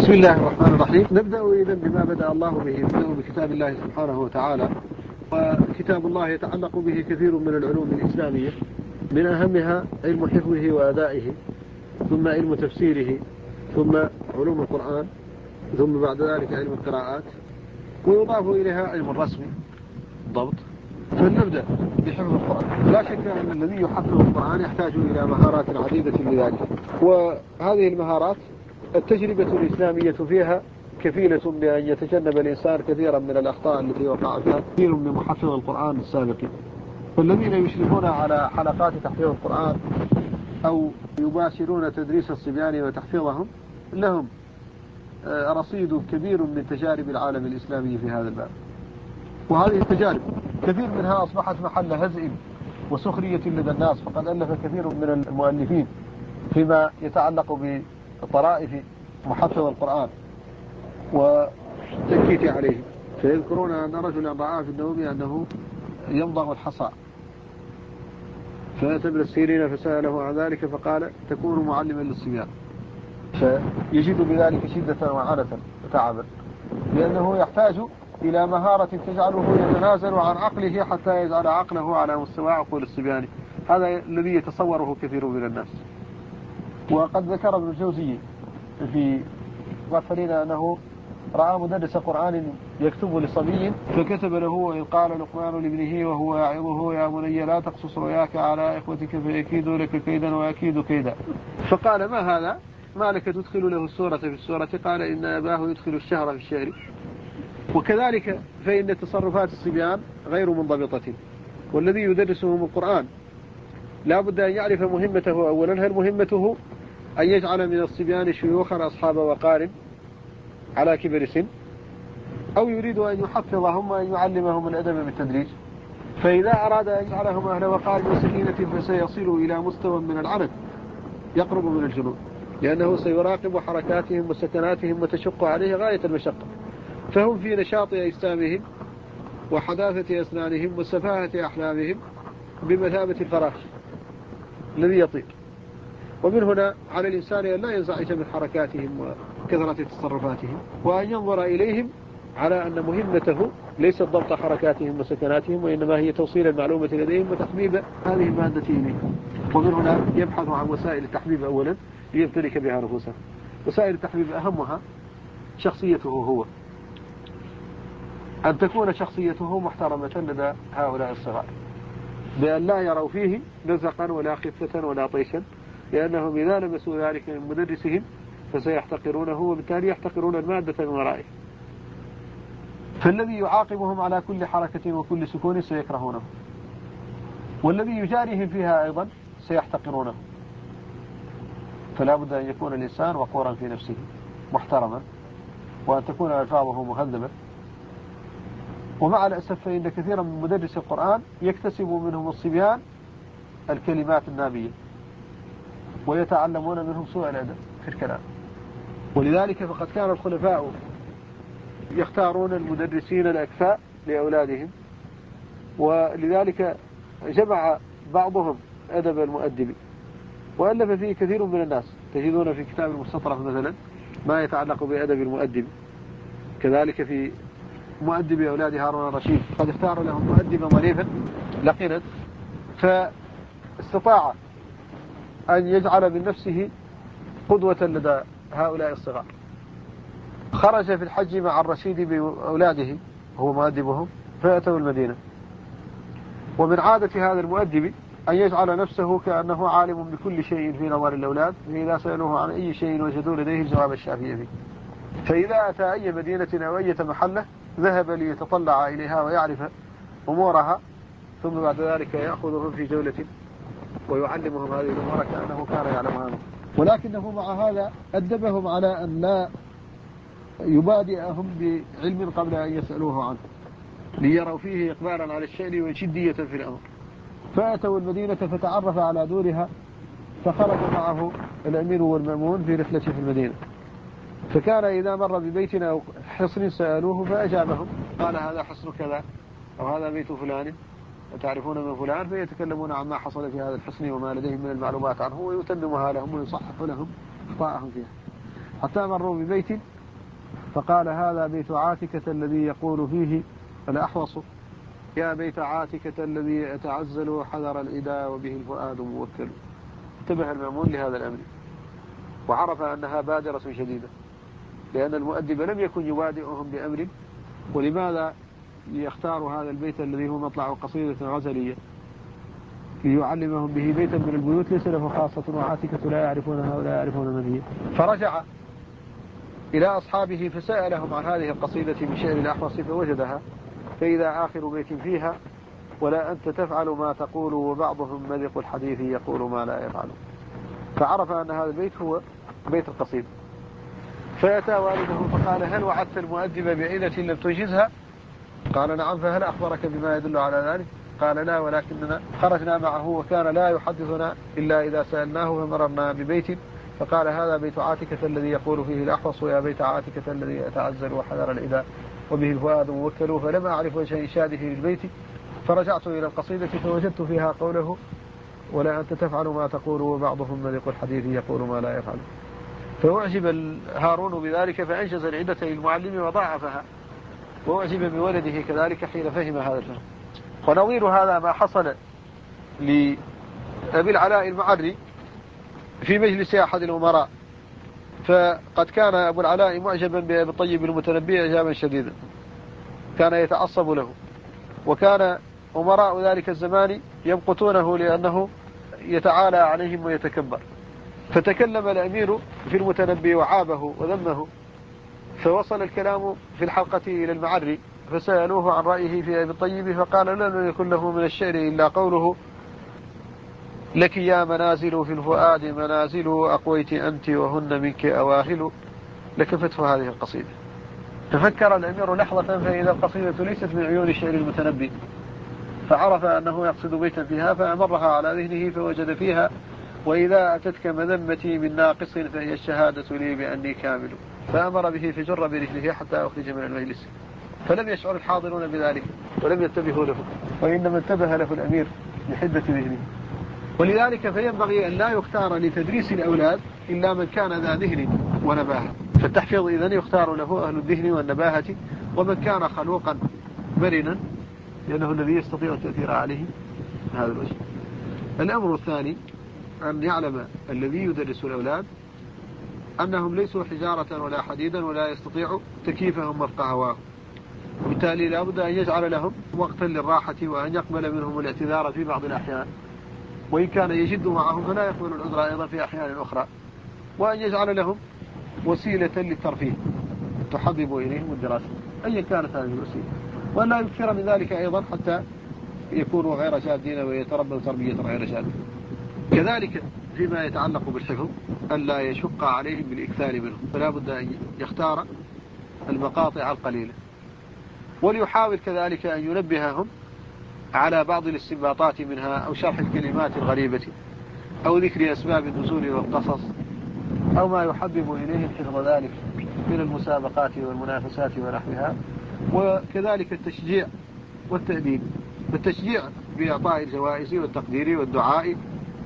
بسم الله الرحمن الرحيم. نبدأ إذن بما بدأ الله به، نبدأ بكتاب الله سبحانه وتعالى. وكتاب الله يتعلق به كثير من العلوم الإسلامية، من أهمها علم حفظه وأدائه، ثم علم تفسيره، ثم علوم القرآن، ثم بعد ذلك علم القراءات، ويضاف إليها علم الرسم ضبط. فلنبدأ بحفظ القرآن. لا شك أن الذي يحفظ القرآن يحتاج إلى مهارات عديدة لذلك، وهذه المهارات التجربة الإسلامية فيها كفيلة بأن يتجنب الإنسان كثيرا من الأخطاء التي وقع فيها كثير من محفظ القرآن السابقين. فالذين يشرفون على حلقات تحفيظ القرآن أو يباشرون تدريس الصبيان وتحفيظهم لهم رصيد كبير من تجارب العالم الإسلامي في هذا الباب. وهذه التجارب كثير منها أصبحت محل هزء وسخرية لدى الناس، فقد ألف كثير من المؤلفين فيما يتعلق بطرائف محفظ القرآن والتنكيت عليه. فيذكرون أن رجلا رأى في النوم أنه يمضغ الحصى، فأتى ابن السيرين فسأله عن ذلك فقال: تكون معلما للصبيان. فيجد بذلك شدة وعنة وتعبا، لأنه يحتاج إلى مهارة تجعله يتنازل عن عقله حتى يجعل عقله على مستوى عقول الصبيان. هذا الذي يتصوره كثير من الناس. وقد ذكر ابن الجوزي في غفلين أنه رأى مدرس قرآن يكتب لصبي فكتب له: إذ قال لقمان لابنه وهو يعظه: يا بني لا تقصص رؤياك على إخوتك فيكيدوا لك كيدا ويكيد كيدا. فقال: ما هذا؟ ما لك تدخل له السورة في السورة؟ قال: إن أباه يدخل الشهر في الشهر. وكذلك فإن تصرفات الصبيان غير منضبطة، والذي يدرسهم القرآن لا بد أن يعرف مهمته أولا. هل مهمته أن يجعل من الصبيان شيوخا أصحاب وقار على كبر سن، أو يريد أن يحفظهم وأن يعلمهم الأدب بالتدريج؟ فإذا أراد أن يجعلهم أهل وقار وسكينة فسيصلوا إلى مستوى من العنت يقرب من الجنون، لأنه سيراقب حركاتهم وسكناتهم وتشق عليه غاية المشقة. فهم في نشاط أجسامهم وحداثة أسنانهم وسفاهة أحلامهم بمثابة الفراش الذي يطير. ومن هنا على الإنسان أن لا ينزعج من حركاتهم وكثرة تصرفاتهم، وأن ينظر إليهم على أن مهمته ليست ضبط حركاتهم وسكناتهم، وإنما هي توصيل المعلومة لديهم وتحبيب هذه المادة إليهم. ومن هنا يبحث عن وسائل التحبيب أولا ليمتلك بها نفوسه. وسائل التحبيب أهمها شخصيته هو، أن تكون شخصيته محترمة لدى هؤلاء الصغار، بأن لا يروا فيه نزقا ولا خفة ولا طيشا، لأنهم إذا لمسوا ذلك من مدرسهم فسيحتقرونه، وبالتالي يحتقرون المادة من ورائه. فالذي يعاقبهم على كل حركة وكل سكون سيكرهونه، والذي يجاريهم فيها أيضا سيحتقرونه. فلا بد أن يكون الإنسان وقورا في نفسه محترما، وأن تكون ألفاظه مهذبة. ومع الأسف فإن كثيرا من مدرس القرآن يكتسب منهم الصبيان الكلمات النابية، ويتعلمون منهم سوء الأدب في الكلام. ولذلك فقد كان الخلفاء يختارون المدرسين الأكفاء لأولادهم، ولذلك جمع بعضهم أدب المؤدب، وألف فيه كثير من الناس. تجدون في كتاب المستطرف مثلا ما يتعلق بأدب المؤدب، كذلك في مؤدب أولاد هارون الرشيد قد اختار لهم مؤدبا ظريفا لقنا، فاستطاع أن يجعل من نفسه قدوة لدى هؤلاء الصغار. خرج في الحج مع الرشيد بأولاده هو مؤدبهم، فأتوا المدينة. ومن عادة هذا المؤدب أن يجعل نفسه كأنه عالم بكل شيء في نظر الأولاد، فإذا سألوه عن أي شيء وجدوا لديه الجواب الشافي فيه. فإذا أتى أي مدينة أو أي محلة ذهب ليتطلع إليها ويعرف أمورها، ثم بعد ذلك يأخذهم في جولة ويعلمهم هذه الأمور كأنه كان يعلمها. ولكنه مع هذا أدبهم على أن لا يبادئهم بعلم قبل أن يسألوه عنه، ليروا فيه إقبالا على الشأن وشدية في الأمر. فأتوا المدينة فتعرف على دورها، فخرج معه الأمير والمأمون في رحلة في المدينة. فكان إذا مر ببيتنا أو حصن سألوه فأجابهم، قال: هذا حصن كذا، أو هذا بيت فلان، وتعرفون من فلان، فيتكلمون عما حصل في هذا الحصن وما لديهم من المعلومات عنه، ويتممها لهم ويصحح لهم أخطاءهم فيها. حتى مروا ببيت فقال هذا بيت عاتكة الذي يقول فيه الأحوص يا بيت عاتكة الذي يتعزل حذر العدا وبه الفؤاد موكل. انتبه المأمون لهذا الأمر وعرف أنها بادرة شديدة، لأن المؤدب لم يكن يبادئهم بأمر. ولماذا يختار هذا البيت الذي هو مطلع قصيدة غزلية ليعلمهم به بيتا من البيوت ليس له خاصة وعاتكة لا يعرفونها ولا يعرفون من هي؟ فرجع إلى أصحابه فسألهم عن هذه القصيدة من شعر الأحوص فوجدها، فإذا آخر بيت فيها ولا أنت تفعل ما تقول وبعضهم مذق الحديث يقول ما لا يفعل. فعرف أن هذا البيت هو بيت القصيدة، فأتى والده فقال هل وعدت المؤدب بعينة لم تنجزها؟ قال نعم. فهل أخبرك بما يدل على ذلك؟ قال لا، ولكننا خرجنا معه وكان لا يحدثنا إلا إذا سألناه فمررنا ببيت فقال هذا بيت عاتكة الذي يقول فيه الأحوص يا بيت عاتكة الذي يتعزل وحذر العدا وبه الفؤاد موكل. فلم أعرف وجه إنشاده للبيت فرجعت إلى القصيدة فوجدت فيها قوله ولا أنت تفعل ما تقول وبعضهم مذق الحديث يقول ما لا يفعل. فأعجب هارون بذلك فأنجز العدة للمعلم وضاعفها، وأعجب بولده كذلك حين فهم هذا الفهم. ونظير هذا ما حصل لأبي العلاء المعري في مجلس أحد الأمراء، فقد كان أبو العلاء معجبا بأبي الطيب المتنبي إعجابا شديدا، كان يتعصب له، وكان أمراء ذلك الزمان يمقتونه لأنه يتعالى عليهم ويتكبر. فتكلم الأمير في المتنبي وعابه وذمه، فوصل الكلام في الحلقة إلى المعري فسألوه عن رأيه في أبي الطيب فقال لن يكن له من الشعر إلا قوله لك يا منازل في الفؤاد منازل أقويت أنت وهن منك أواهل لكفته هذه القصيدة. تفكر الأمير لحظة فإذا القصيدة ليست من عيون الشعر المتنبي، فعرف أنه يقصد بيتا فيها فأمرها على ذهنه فوجد فيها وإذا أتتك مذمتي من ناقص فهي الشهادة لي بأني كامل، فأمر به فجر برجله حتى أخرج من المجلس. فلم يشعر الحاضرون بذلك ولم ينتبهوا له، وإنما انتبه له الأمير لحدة ذهنه. ولذلك فينبغي أن لا يختار لتدريس الأولاد إلا من كان ذا ذهن ونباهة. فالتحفيظ إذن يختار له أهل الذهن والنباهة، ومن كان خلوقا مرنا لأنه الذي يستطيع التأثير عليه هذا الوجه. الأمر الثاني أن يعلم الذي يدرس الأولاد أنهم ليسوا حجارة ولا حديدا ولا يستطيع تكييفهم وفق هواهم، وبالتالي لا بد أن يجعل لهم وقتا للراحة وأن يقبل منهم الاعتذار في بعض الأحيان، وإن كان يجد معهم فلا يقبل العذر أيضا في أحيان أخرى، وأن يجعل لهم وسيلة للترفيه تحبب إليهم الدراسة أيا كانت هذه الوسيلة، وأن لا يكثر من ذلك أيضا حتى يكونوا غير جادين ويتربوا تربية غير جادة. كذلك فيما يتعلق بالحفظ ألا يشق عليهم بالإكثار منه، فلا بد أن يختار المقاطع القليلة، وليحاول كذلك أن ينبههم على بعض الاستنباطات منها أو شرح الكلمات الغريبة أو ذكر أسباب النزول والقصص أو ما يحبب إليهم حفظ ذلك من المسابقات والمنافسات ونحوها. وكذلك التشجيع والتأديب، التشجيع بإعطاء الجوائز والتقدير والدعاء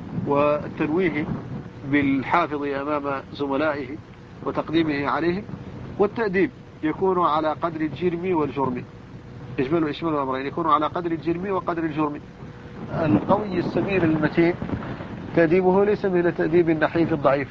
والتنويه بالحافظ أمام زملائه وتقديمه عليه، والتأديب يكون على قدر الجرم والجرم، يشمل الأمرين، يكون على قدر الجرم وقدر الجرم. القوي السمير المتين تأديبه ليس مثل تأديب النحيف الضعيف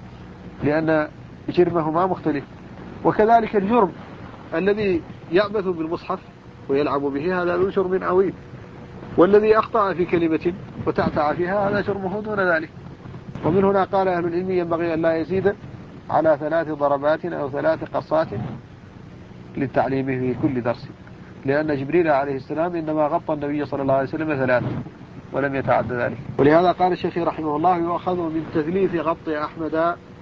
لأن جرمهما مختلف. وكذلك الجرم الذي يعبث بالمصحف ويلعب به هذا ذو جرم عظيم، والذي أخطأ في كلمة وتعتع فيها هذا جرمه دون ذلك. ومن هنا قال أهل العلم ينبغي أن لا يزيد على 3 ضربات أو 3 قصات للتعليم في كل درس، لأن جبريل عليه السلام إنما غطى النبي صلى الله عليه وسلم 3 ولم يتعد ذلك. ولهذا قال الشيخ رحمه الله يؤخذ من تثليث غط أحمد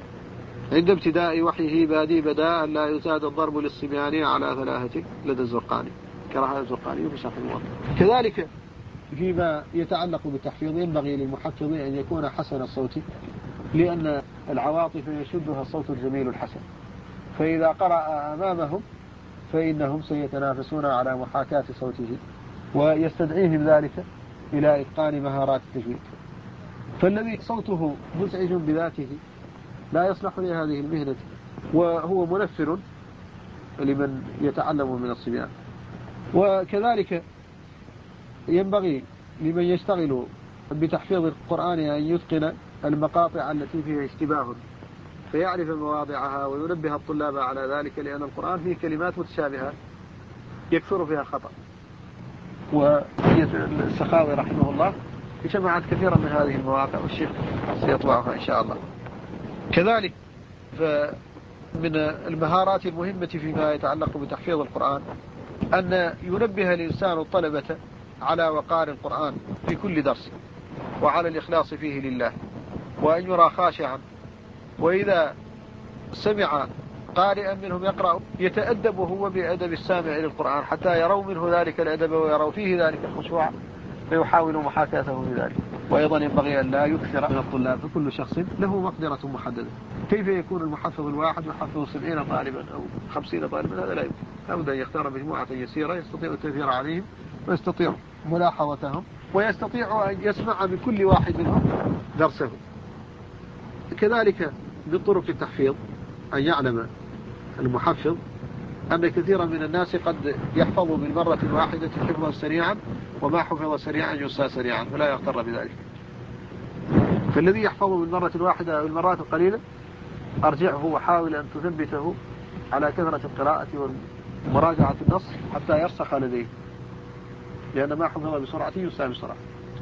عند ابتداء وحيه بادي بداء لا يزاد الضرب للصبيان على 3 لدى الزرقاني كراها الزرقاني في شرح الموطأ. كذلك فيما يتعلق بالتحفيظ ينبغي للمحفظ أن يكون حسن الصوت، لأن العواطف يشدها الصوت الجميل الحسن، فإذا قرأ أمامهم فإنهم سيتنافسون على محاكاة صوته ويستدعيهم ذلك إلى إتقان مهارات التجويد. فالذي صوته مزعج بذاته لا يصلح لهذه المهنة وهو منفر لمن يتعلم من الصبيان. وكذلك ينبغي لمن يشتغل بتحفيظ القرآن أن يتقن المقاطع التي فيها اشتباه فيعرف مواضعها وينبه الطلاب على ذلك، لأن القرآن فيه كلمات متشابهة يكثر فيها الخطأ. والسخاوي رحمه الله جمعت كثيرا من هذه المواقع والشيخ سيطبعها إن شاء الله. كذلك فمن المهارات المهمة فيما يتعلق بتحفيظ القرآن أن ينبه الإنسان الطلبة على وقار القرآن في كل درس وعلى الإخلاص فيه لله، وأن يرى خاشعا، وإذا سمع قارئا منهم يقرأ يتأدب هو بأدب السامع للقرآن حتى يروا منه ذلك الأدب ويروا فيه ذلك الخشوع فيحاولوا محاكاته بذلك. وأيضا ينبغي أن لا يكثر من الطلاب، فكل شخص له مقدرة محددة. كيف يكون المحفظ الواحد يحفظ 70 طالبا أو 50 طالبا؟ هذا لا يمكن. لابد أن يختار مجموعة يسيرة يستطيع التأثير عليهم ويستطيع ملاحظتهم ويستطيع أن يسمع من كل واحد منهم درسه. كذلك من طرق التحفيظ أن يعلم المحفظ أن كثيرا من الناس قد يحفظ بالمرة الواحدة حفظا سريعا، وما حفظ سريعا ينسى سريعا، فلا يغتر بذلك. فالذي يحفظ بالمرة الواحدة أو المرات القليلة أرجعه وحاول أن تثبته على كثرة القراءة ومراجعة النص حتى يرسخ لديه، لأن ما حفظ بسرعة ينسى بسرعة.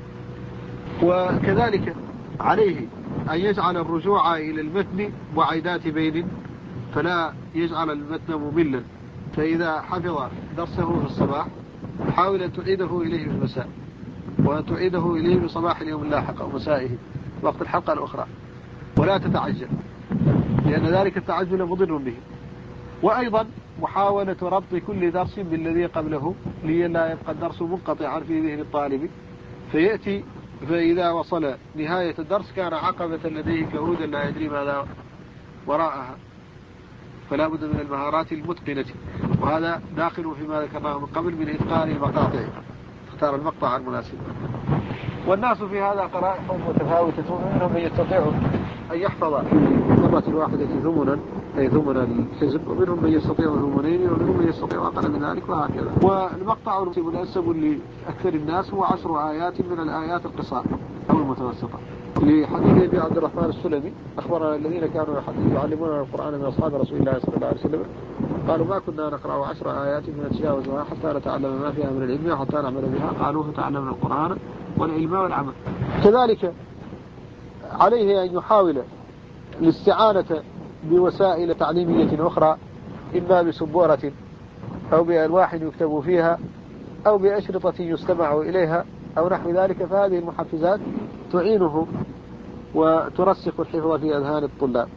وكذلك عليه أن يجعل الرجوع إلى المتن وعيدات بين، فلا يجعل المتن مملا. فإذا حفظ درسه في الصباح حاول أن تعيده إليه في المساء، وأن تعيده إليه في صباح اليوم اللاحق أو مسائه وقت الحلقة الأخرى، ولا تتعجل، لأن ذلك التعجل مضر به. وأيضا محاولة ربط كل درس بالذي قبله لئلا يبقى الدرس منقطعا في ذهن الطالب فيأتي فإذا وصل نهاية الدرس كان عقبة لديه كهودا لا يدري ماذا وراءها. فلا بد من المهارات المتقنة، وهذا داخل فيما ذكرناه من قبل من إتقان المقاطع، اختار المقطع المناسب. والناس في هذا قرائح متفاوتة، ومنهم من يستطيع أن يحفظ في مرة واحدة ثمنا أي ثمن الحزب، ومنهم من يستطيع ثمنين، ومنهم من يستطيع أقل من ذلك، وهكذا. والمقطع المناسب لأكثر الناس هو 10 آيات من الآيات القصار أو المتوسطة. لحديث أبي عبد الرحمن السلمي أخبرنا الذين كانوا يعلمون القرآن من أصحاب رسول الله صلى الله عليه وسلم قالوا ما كنا نقرأ 10 آيات ونتجاوزها حتى نتعلم ما فيها من العلم وحتى نعمل بها، قالوا فتعلمنا القرآن والعلم والعمل. كذلك عليه أن يحاول الاستعانة بوسائل تعليمية أخرى، إما بسبورة أو بألواح يكتب فيها أو بأشرطة يستمع إليها أو نحو ذلك، فهذه المحفزات تعينه وترسخ الحفظ في أذهان الطلاب.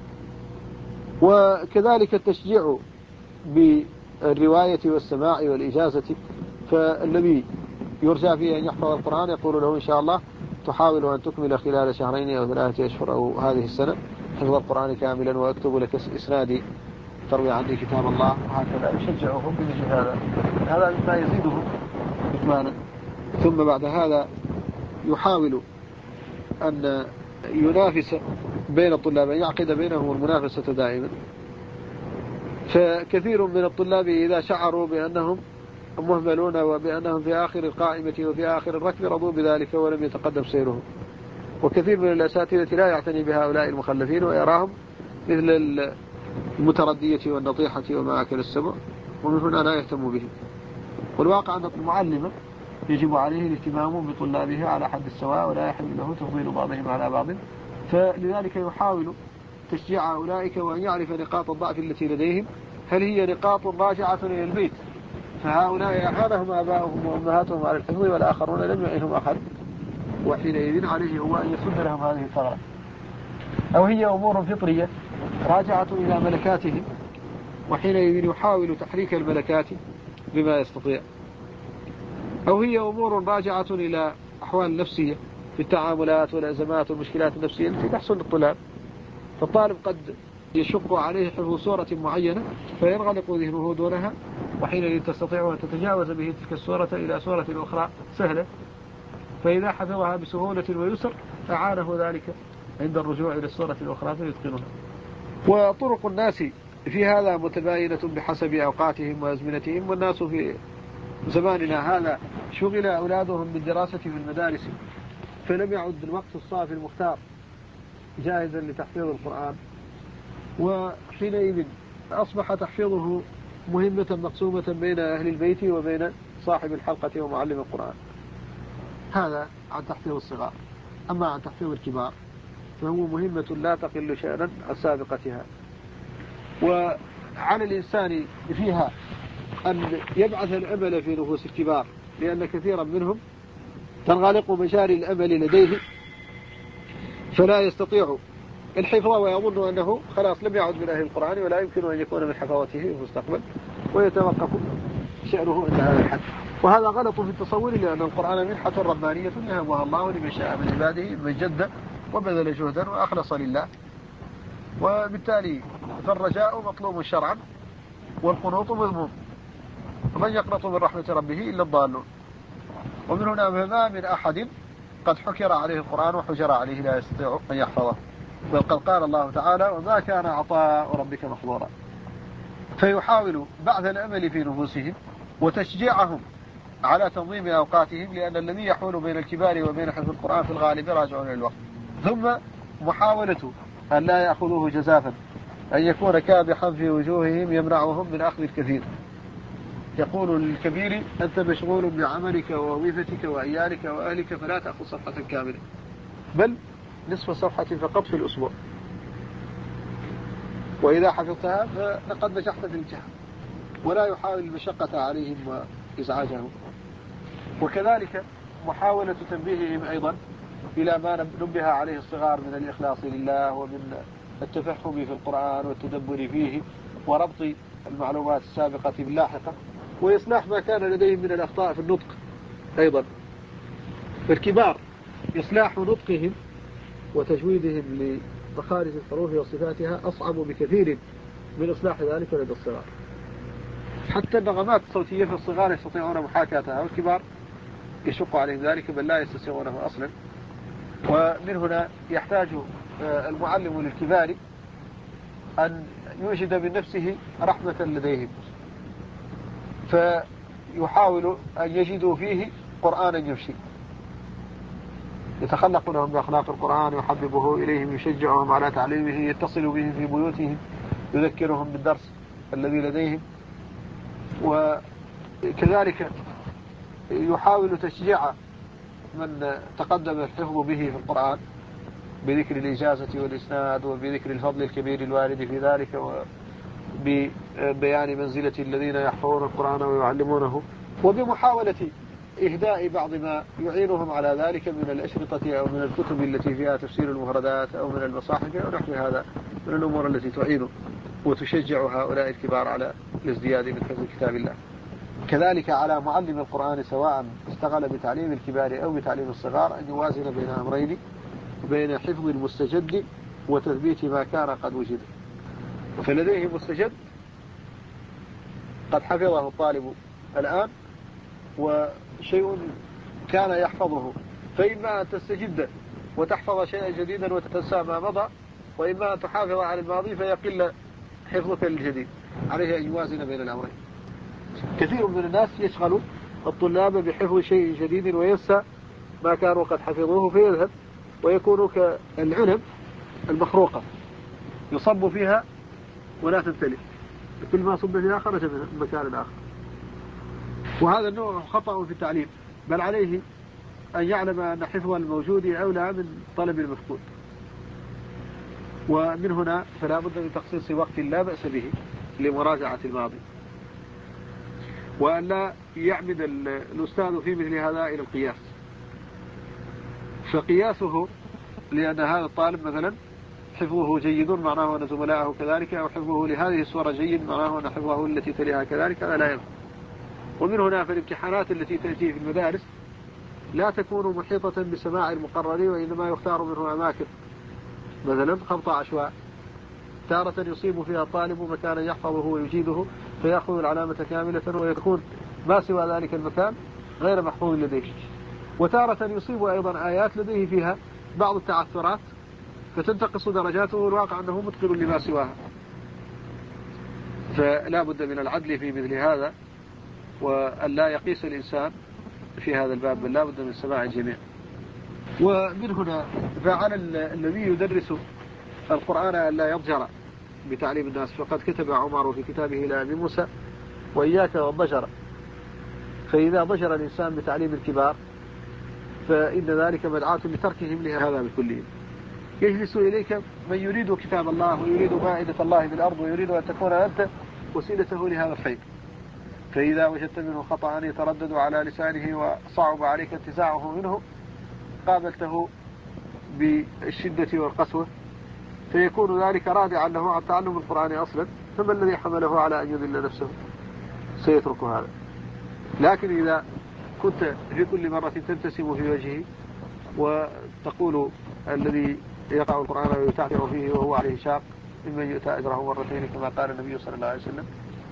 وكذلك التشجيع بالرواية والسماع والإجازة، فالذي يرجى فيه أن يحفظ القرآن يقول له إن شاء الله تحاول أن تكمل خلال 2 أو 3 أشهر أو هذه السنة حفظ القرآن كاملا، وأكتب لك إسنادي تروي عني كتاب الله، وهكذا يشجعهم بمثل هذا مما يزيدهم إكمالا. ثم بعد هذا يحاول أن ينافس بين الطلاب، أن يعقد بينهم المنافسة دائما. فكثير من الطلاب إذا شعروا بأنهم مهملون وبأنهم في آخر القائمة وفي آخر الركب رضوا بذلك ولم يتقدم سيرهم. وكثير من الأساتذة لا يعتني بهؤلاء المخلفين ويراهم مثل المتردية والنطيحة وما أكل السبع، ومن هنا لا يهتم بهم. والواقع أن المعلم يجب عليه الاهتمام بطلابه على حد السواء، ولا يحل له تفضيل بعضهم على بعض. فلذلك يحاول تشجيع أولئك وأن يعرف نقاط الضعف التي لديهم، هل هي نقاط راجعة إلى البيت فهؤلاء أعانهم آباؤهم وأمهاتهم على الحفظ والآخرون لم يعينهم أحد، وحينئذ عليه هو أن يسد لهم هذه الثغرات، أو هي أمور فطرية راجعة إلى ملكاتهم، وحينئذ يحاول تحريك الملكات بما يستطيع، أو هي أمور راجعة إلى أحوال نفسية في التعاملات والأزمات والمشكلات النفسية التي تحصل للطلاب. فالطالب قد يشق عليه حفظ سورة معينة فينغلق ذهنه دونها، وحينئذ تستطيع أن تتجاوز به تلك السورة إلى سورة أخرى سهلة، فإذا حفظها بسهولة ويسر أعانه ذلك عند الرجوع إلى السورة الأخرى فيتقنها. وطرق الناس في هذا متباينة بحسب أوقاتهم وأزمنتهم، والناس في زماننا هذا شغل أولادهم بالدراسة في المدارس، فلم يعد الوقت الصافي المختار جاهزا لتحفيظ القرآن، وحينئذ أصبح تحفيظه مهمة مقسومة بين أهل البيت وبين صاحب الحلقة ومعلم القرآن. هذا عن تحفيظ الصغار. أما عن تحفيظ الكبار فهو مهمة لا تقل شأنا عن سابقتها، وعلى الإنسان فيها أن يبعث الأمل في نفوس الكبار، لأن كثيرا منهم تنغلق مجاري الأمل لديه فلا يستطيع الحفظ، ويظن أنه خلاص لم يعد من أهل القرآن ولا يمكن أن يكون من حفظته في المستقبل، ويتوقف شأنه عند هذا الحد. وهذا غلط في التصور، لأن القرآن منحة ربانية يهبها الله لمن شاء من عباده من جد وبذل جهدا وأخلص لله، وبالتالي فالرجاء مطلوب شرعا والقنوط مذموم، ومن يقنط من رحمة ربه إلا الضالون. ومن هنا ما من أحد قد حكر عليه القرآن وحجر عليه لا يستطيع أن يحفظه، بل قد قال الله تعالى: وما كان عطاء ربك محظورا. فيحاول بعث الأمل في نفوسهم وتشجيعهم على تنظيم أوقاتهم، لأن الذي يحول بين الكبار وبين حفظ القرآن في الغالب راجعون إلى الوقت. ثم محاولة أن لا يأخذوه جزافا، أن يكون كابحا في وجوههم يمنعهم من أخذ الكثير. يقول للكبير: أنت مشغول بعملك ووظيفتك وعيالك وأهلك، فلا تأخذ صفحة كاملة، بل نصف صفحة فقط في الأسبوع، وإذا حفظتها فقد نجحت في الامتحان، ولا يحاول المشقة عليهم وإزعاجهم. وكذلك محاولة تنبيههم أيضا إلى ما نبه عليه الصغار من الإخلاص لله، ومن التفهم في القرآن والتدبر فيه، وربط المعلومات السابقة باللاحقة، وإصلاح ما كان لديهم من الأخطاء في النطق أيضا. فالكبار إصلاح نطقهم وتجويدهم لمخارج الحروف وصفاتها أصعب بكثير من إصلاح ذلك لدى الصغار. حتى النغمات الصوتية في الصغار يستطيعون محاكاتها، والكبار يشق عليهم ذلك بل لا يستطيعونه أصلا. ومن هنا يحتاج المعلم للكبار أن يوجد من نفسه رحمة لديهم، فيحاول أن يجدوا فيه قرآنا يمشي، يتخلق لهم بأخلاق القرآن، يحببه إليهم، يشجعهم على تعليمه، يتصل بهم في بيوتهم، يذكرهم بالدرس الذي لديهم. وكذلك يحاول تشجيع من تقدم الحفظ به في القرآن بذكر الإجازة والإسناد، وبذكر الفضل الكبير الوارد في ذلك، وببيان منزلة الذين يحفظون القرآن ويعلمونه، وبمحاولة إهداء بعض ما يعينهم على ذلك من الأشرطة أو من الكتب التي فيها تفسير المفردات أو من المصاحف أو نحو هذا من الأمور التي تعين وتشجع هؤلاء الكبار على الازدياد من حفظ كتاب الله. كذلك على معلم القرآن سواء اشتغل بتعليم الكبار أو بتعليم الصغار أن يوازن بين أمرين، بين حفظ المستجد وتثبيت ما كان قد وجد. فلديه مستجد قد حفظه الطالب الآن وشيء كان يحفظه، فإما أن تستجد وتحفظ شيئا جديدا وتنسى ما مضى، وإما أن تحافظ على الماضي فيقل حفظك للجديد. عليه أن يوازن بين الأمرين. كثير من الناس يشغل الطلاب بحفظ شيء جديد وينسى ما كانوا قد حفظوه، فيذهب ويكون كالعنب المخروقة يصب فيها ولا تمتلئ، كل ما صب فيها خرج من المكان الآخر. وهذا النوع خطأ في التعليم، بل عليه أن يعلم أن حفظ الموجود أولى من طلب المفقود. ومن هنا فلا بد من تخصيص وقت لا بأس به لمراجعة الماضي، وأن لا يعمد الأستاذ في مثل هذا إلى القياس، فقياسه لأن هذا الطالب مثلا حفظه جيد معناه أن زملائه كذلك، أو حفظه لهذه السورة جيد معناه أن حفظه التي تليها كذلك، هذا لا ينفع. ومن هنا فالامتحانات التي تأتي في المدارس لا تكون محيطة بسماع المقرر، وإنما يختار منه أماكن، مثلا خبط عشواء، تارة يصيب فيها الطالب مكانا يحفظه ويجيده فيأخذ العلامة كاملة، ويكون ما سوى ذلك المكان غير محفوظ لديه. وتارة يصيب أيضا آيات لديه فيها بعض التعثرات فتنتقص درجاته، والواقع أنه متقن لما سواها. فلا بد من العدل في مثل هذا، وأن لا يقيس الإنسان في هذا الباب، بل لا بد من سماع الجميع. ومن هنا فعلى الذي يدرس القرآن أن لا يضجر بتعليم الناس، فقد كتب عمر في كتابه إلى أبي موسى: وإياك والضجر، فإذا ضجر الإنسان بتعليم الكبار فإن ذلك مدعاة لتركهم لهذا بالكلية. يجلس إليك من يريد كتاب الله ويريد مائدة الله بالأرض ويريد أن تكون أنت وسيلته لهذا الخير، فإذا وجدت منه خطأ يتردد على لسانه وصعب عليك انتزاعه منه قابلته بالشدة والقسوة، فيكون ذلك رادعا له عن تعلم القرآن أصلا، ثم الذي حمله على أن يذل نفسه سيترك هذا. لكن إذا كنت في كل مرة تبتسم في وجهه وتقول الذي يقع القرآن ويتعثر فيه وهو عليه شاق ممن يؤتى أجره مرتين كما قال النبي صلى الله عليه وسلم،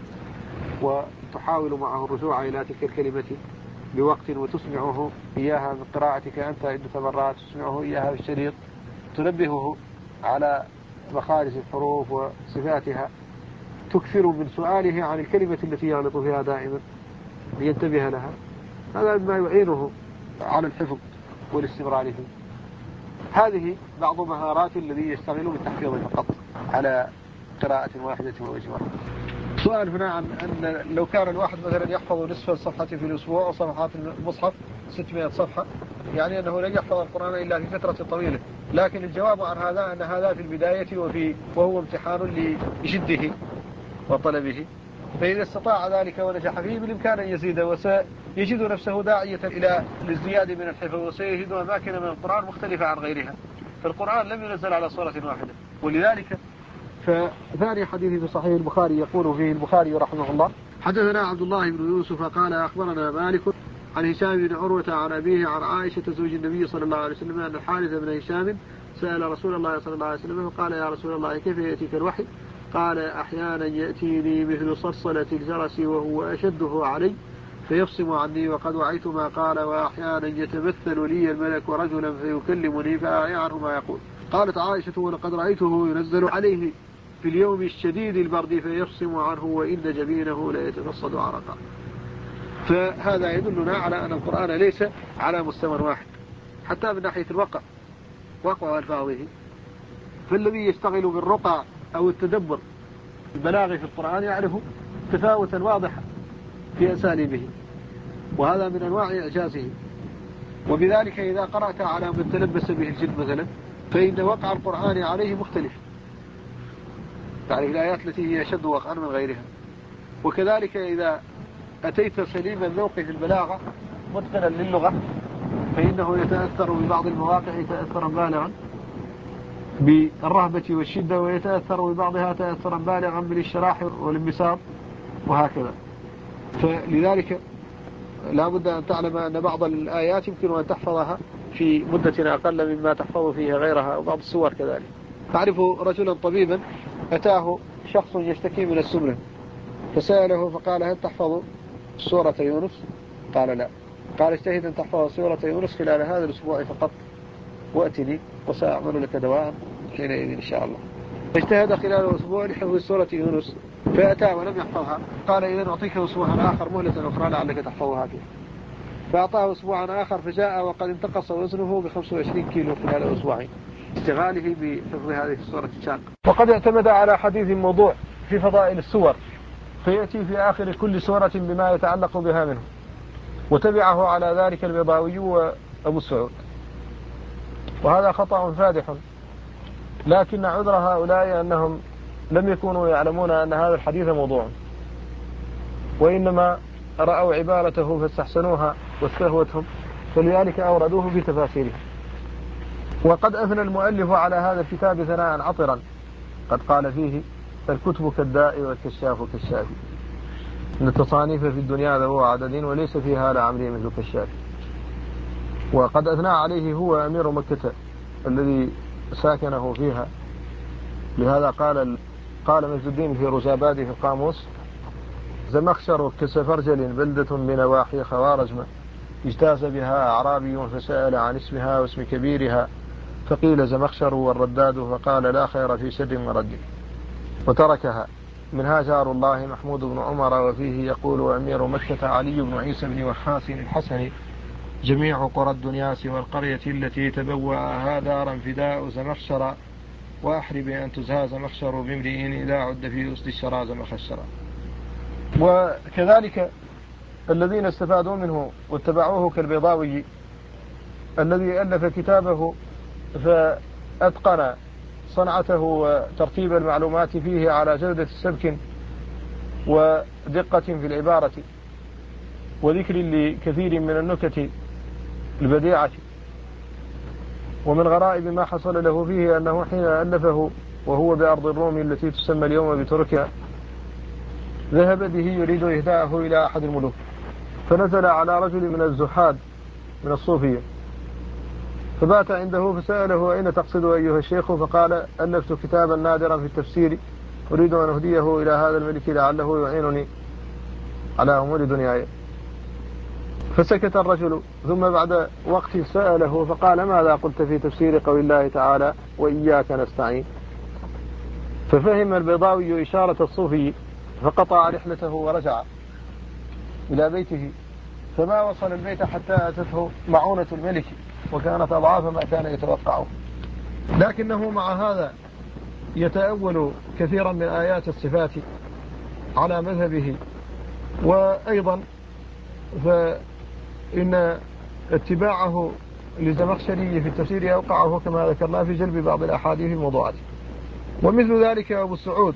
وتحاول معه الرجوع إلى تلك الكلمة بوقت وتسمعه إياها من قراءتك أنت عدة مرات، تسمعه إياها بالشريط، تنبهه على مخارج الحروف وصفاتها، تكثر من سؤاله عن الكلمة التي يغلط فيها دائما لينتبه لها، هذا مما يعينه على الحفظ والاستمرار فيه. هذه بعض مهارات الذي يشتغل بالتحفيظ فقط على قراءة واحدة ووجه واحد. سؤال هنا عن أن لو كان الواحد مثلا يحفظ نصف الصفحة في الأسبوع أو صفحات المصحف 600 صفحة، يعني أنه لن يحفظ القرآن إلا في فترة طويلة، لكن الجواب عن هذا أن هذا في البداية وهو امتحان لجده وطلبه، فإذا استطاع ذلك ونجح فيه بالإمكان أن يزيد، وسيجد نفسه داعية إلى الازدياد من الحفظ، وسيجد أماكن من القرآن مختلفة عن غيرها، فالقرآن لم ينزل على صورة واحدة. ولذلك فثاني حديث في صحيح البخاري يقول فيه البخاري رحمه الله: حدثنا عبد الله بن يوسف قال أخبرنا مالك عن هشام بن عروة عن أبيه عن عائشة زوج النبي صلى الله عليه وسلم أن الحارث بن هشام سأل رسول الله صلى الله عليه وسلم فقال: يا رسول الله كيف يأتيك الوحي؟ قال: أحيانا يأتيني مثل صلصلة الجرس وهو أشده علي فيفصم عني وقد وعيت ما قال، وأحيانا يتمثل لي الملك رجلا فيكلمني فأعي عنه ما يقول. قالت عائشة: ولقد رأيته ينزل عليه في اليوم الشديد البرد فيفصم عنه وإن جبينه لا يتفصد عرقا. فهذا يدلنا على أن القرآن ليس على مستوى واحد حتى من ناحية وقع ألفاظه، فالذي يشتغل بالرقى أو التدبر البلاغي في القرآن يعرف تفاوتا واضحا في أساليبه، وهذا من أنواع إعجازه. وبذلك إذا قرأت على من تلبس به الجن مثلا فإن وقع القرآن عليه مختلف، يعني الآيات التي هي أشد وقعا من غيرها. وكذلك إذا أتيت سليم الذوق في البلاغة متقنا للغة فإنه يتأثر ببعض المواقع تأثرا بالغا بالرهبة والشدة، ويتأثر ببعضها تأثرا بالغا بالاشتراح والانبساط وهكذا. فلذلك لا بد أن تعلم أن بعض الآيات يمكن أن تحفظها في مدة أقل مما تحفظ فيها غيرها، وبعض السور كذلك. أعرف رجلا طبيبا أتاه شخص يشتكي من السمنة فسأله فقال: هل تحفظ سورة يونس؟ قال: لا. قال: اجتهد أن تحفظ سورة يونس خلال هذا الأسبوع فقط وأتني وسأعمل لك دواء حينئذ إن شاء الله. فاجتهد خلال الأسبوع لحفظ سورة يونس فأتى ولم يحفظها، قال: إذن أعطيك أسبوعا آخر مهلة أخرى لعلك تحفظها فيه. فأعطاه أسبوعا آخر فجاء وقد انتقص وزنه ب25 كيلو خلال أسبوعين اشتغاله بحفظ هذه السورة الشاقة. وقد اعتمد على حديث موضوع في فضائل السور فيأتي في آخر كل سورة بما يتعلق بها منه، وتبعه على ذلك البيضاوي وأبو السعود، وهذا خطأ فادح، لكن عذر هؤلاء أنهم لم يكونوا يعلمون أن هذا الحديث موضوع، وإنما رأوا عبارته فاستحسنوها واستهوتهم فلذلك أوردوه في تفاسيره. وقد أثنى المؤلف على هذا الكتاب ثناء عطرا، قد قال فيه: الكتب كالداء والكشاف كالشافي، إن التصانيف في الدنيا ذو عدد وليس فيها لعمري مثل كشاف. وقد أثنى عليه هو أمير مكة الذي ساكنه فيها، لهذا قال مجد الدين في رجاباده في القاموس: زمخشر كسفرجل بلدة بنواحي خوارزم اجتاز بها أعرابي فسأل عن اسمها واسم كبيرها فقيل زمخشر والرداد فقال لا خير في سر ورد، وتركها منها جار الله محمود بن عمر، وفيه يقول أمير مكة علي بن عيسى بن وحاس الحسني: جميع قرى الدنيا سوى القرية التي تبوأها دارا فداء زمخشر، وأحرب أن تزهى زمخشر بامرئ إذا عد في أسد الشرى زمخشرا. وكذلك الذين استفادوا منه واتبعوه كالبيضاوي الذي ألف كتابه فأتقن صنعته وترتيب المعلومات فيه على جودة السبك ودقة في العبارة وذكر لكثير من النكت البديعة. ومن غرائب ما حصل له فيه أنه حين ألفه وهو بأرض الروم التي تسمى اليوم بتركيا ذهب به يريد إهداءه إلى أحد الملوك، فنزل على رجل من الزهاد من الصوفية فبات عنده فسأله: أين تقصد أيها الشيخ؟ فقال: ألفت كتابا نادرا في التفسير أريد أن أهديه إلى هذا الملك لعله يعينني على أمور دنياي. فسكت الرجل، ثم بعد وقت سأله فقال: ماذا قلت في تفسير قول الله تعالى وإياك نستعين؟ ففهم البيضاوي إشارة الصوفي فقطع رحلته ورجع إلى بيته، فما وصل البيت حتى أتته معونة الملك وكانت أضعاف ما كان يتوقعه، لكنه مع هذا يتأول كثيرا من آيات الصفات على مذهبه. وأيضا فإن اتباعه لزمخشري في التفسير أوقعه كما ذكرنا في جلب بعض الأحاديث الموضوعات. ومثل ذلك أبو السعود،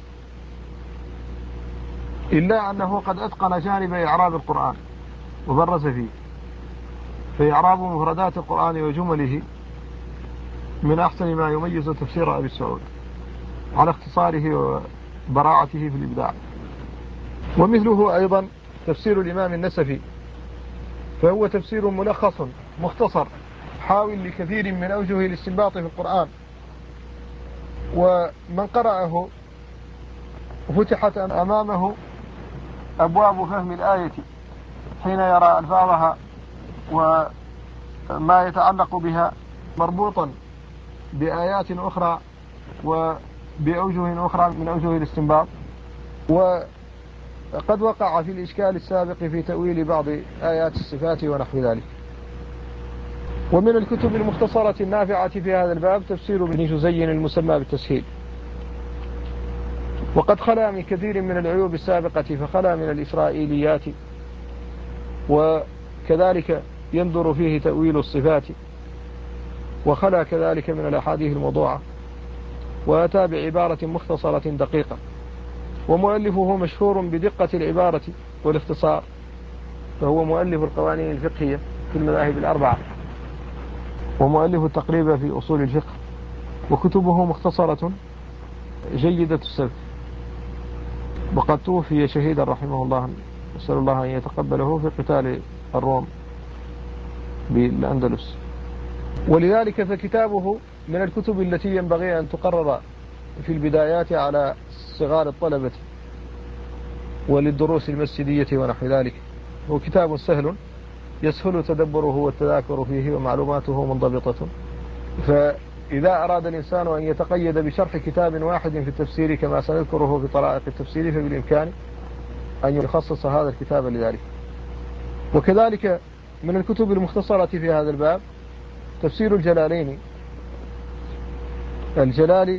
إلا أنه قد أتقن جانب إعراب القرآن وبرز فيه، فإعراب مفردات القرآن وجمله من أحسن ما يميز تفسير أبي السعود على اختصاره وبراعته في الإبداع. ومثله أيضا تفسير الإمام النسفي، فهو تفسير ملخص مختصر حاول لكثير من أوجه الاستنباط في القرآن، ومن قرأه فتحت أمامه أبواب فهم الآية حين يرى ألفاظها وما يتعلق بها مربوطا بآيات أخرى وبأوجه أخرى من أوجه الاستنباط. وقد وقع في الإشكال السابق في تأويل بعض آيات الصفات ونحو ذلك. ومن الكتب المختصرة النافعة في هذا الباب تفسير ابن جزي المسمى بالتسهيل، وقد خلا من كثير من العيوب السابقة، فخلا من الإسرائيليات، وكذلك يندر فيه تأويل الصفات، وخلا كذلك من الأحاديث الموضوعة، وأتى بعبارة مختصرة دقيقة. ومؤلفه مشهور بدقة العبارة والاختصار، فهو مؤلف القوانين الفقهية في المذاهب الأربعة، ومؤلف التقريب في أصول الفقه، وكتبه مختصرة جيدة السبك، وقد توفي شهيدا رحمه الله، نسأل الله أن يتقبله في قتال الروم بالأندلس. ولذلك فكتابه من الكتب التي ينبغي أن تقرر في البدايات على صغار الطلبة وللدروس المسجدية ونحو ذلك. هو كتاب سهل يسهل تدبره والتذاكر فيه ومعلوماته منضبطة، فإذا أراد الإنسان أن يتقيد بشرح كتاب واحد في التفسير كما سنذكره في طرائق التفسير فبالإمكان أن يخصص هذا الكتاب لذلك. وكذلك من الكتب المختصرة في هذا الباب تفسير الجلالين، الجلال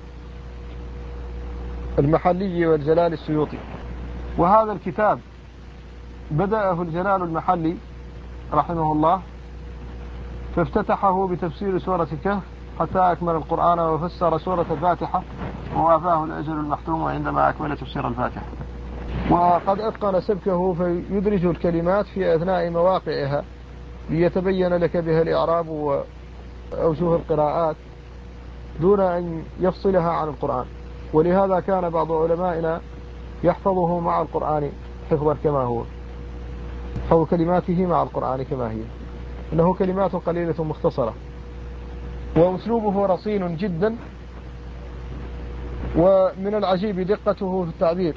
المحلي والجلال السيوطي. وهذا الكتاب بدأه الجلال المحلي رحمه الله، فافتتحه بتفسير سورة الكهف حتى أكمل القرآن وفسر سورة الفاتحة، ووافاه الأجل المحتوم عندما أكمل تفسير الفاتحة. وقد أتقن سبكه فيدرج الكلمات في أثناء مواقعها ليتبين لك بها الإعراب وأوجه القراءات دون أن يفصلها عن القرآن. ولهذا كان بعض علمائنا يحفظه مع القرآن حفظا كما هو، حفظ كلماته مع القرآن كما هي، إنه كلمات قليلة مختصرة، وأسلوبه رصين جدا، ومن العجيب دقته في التعبير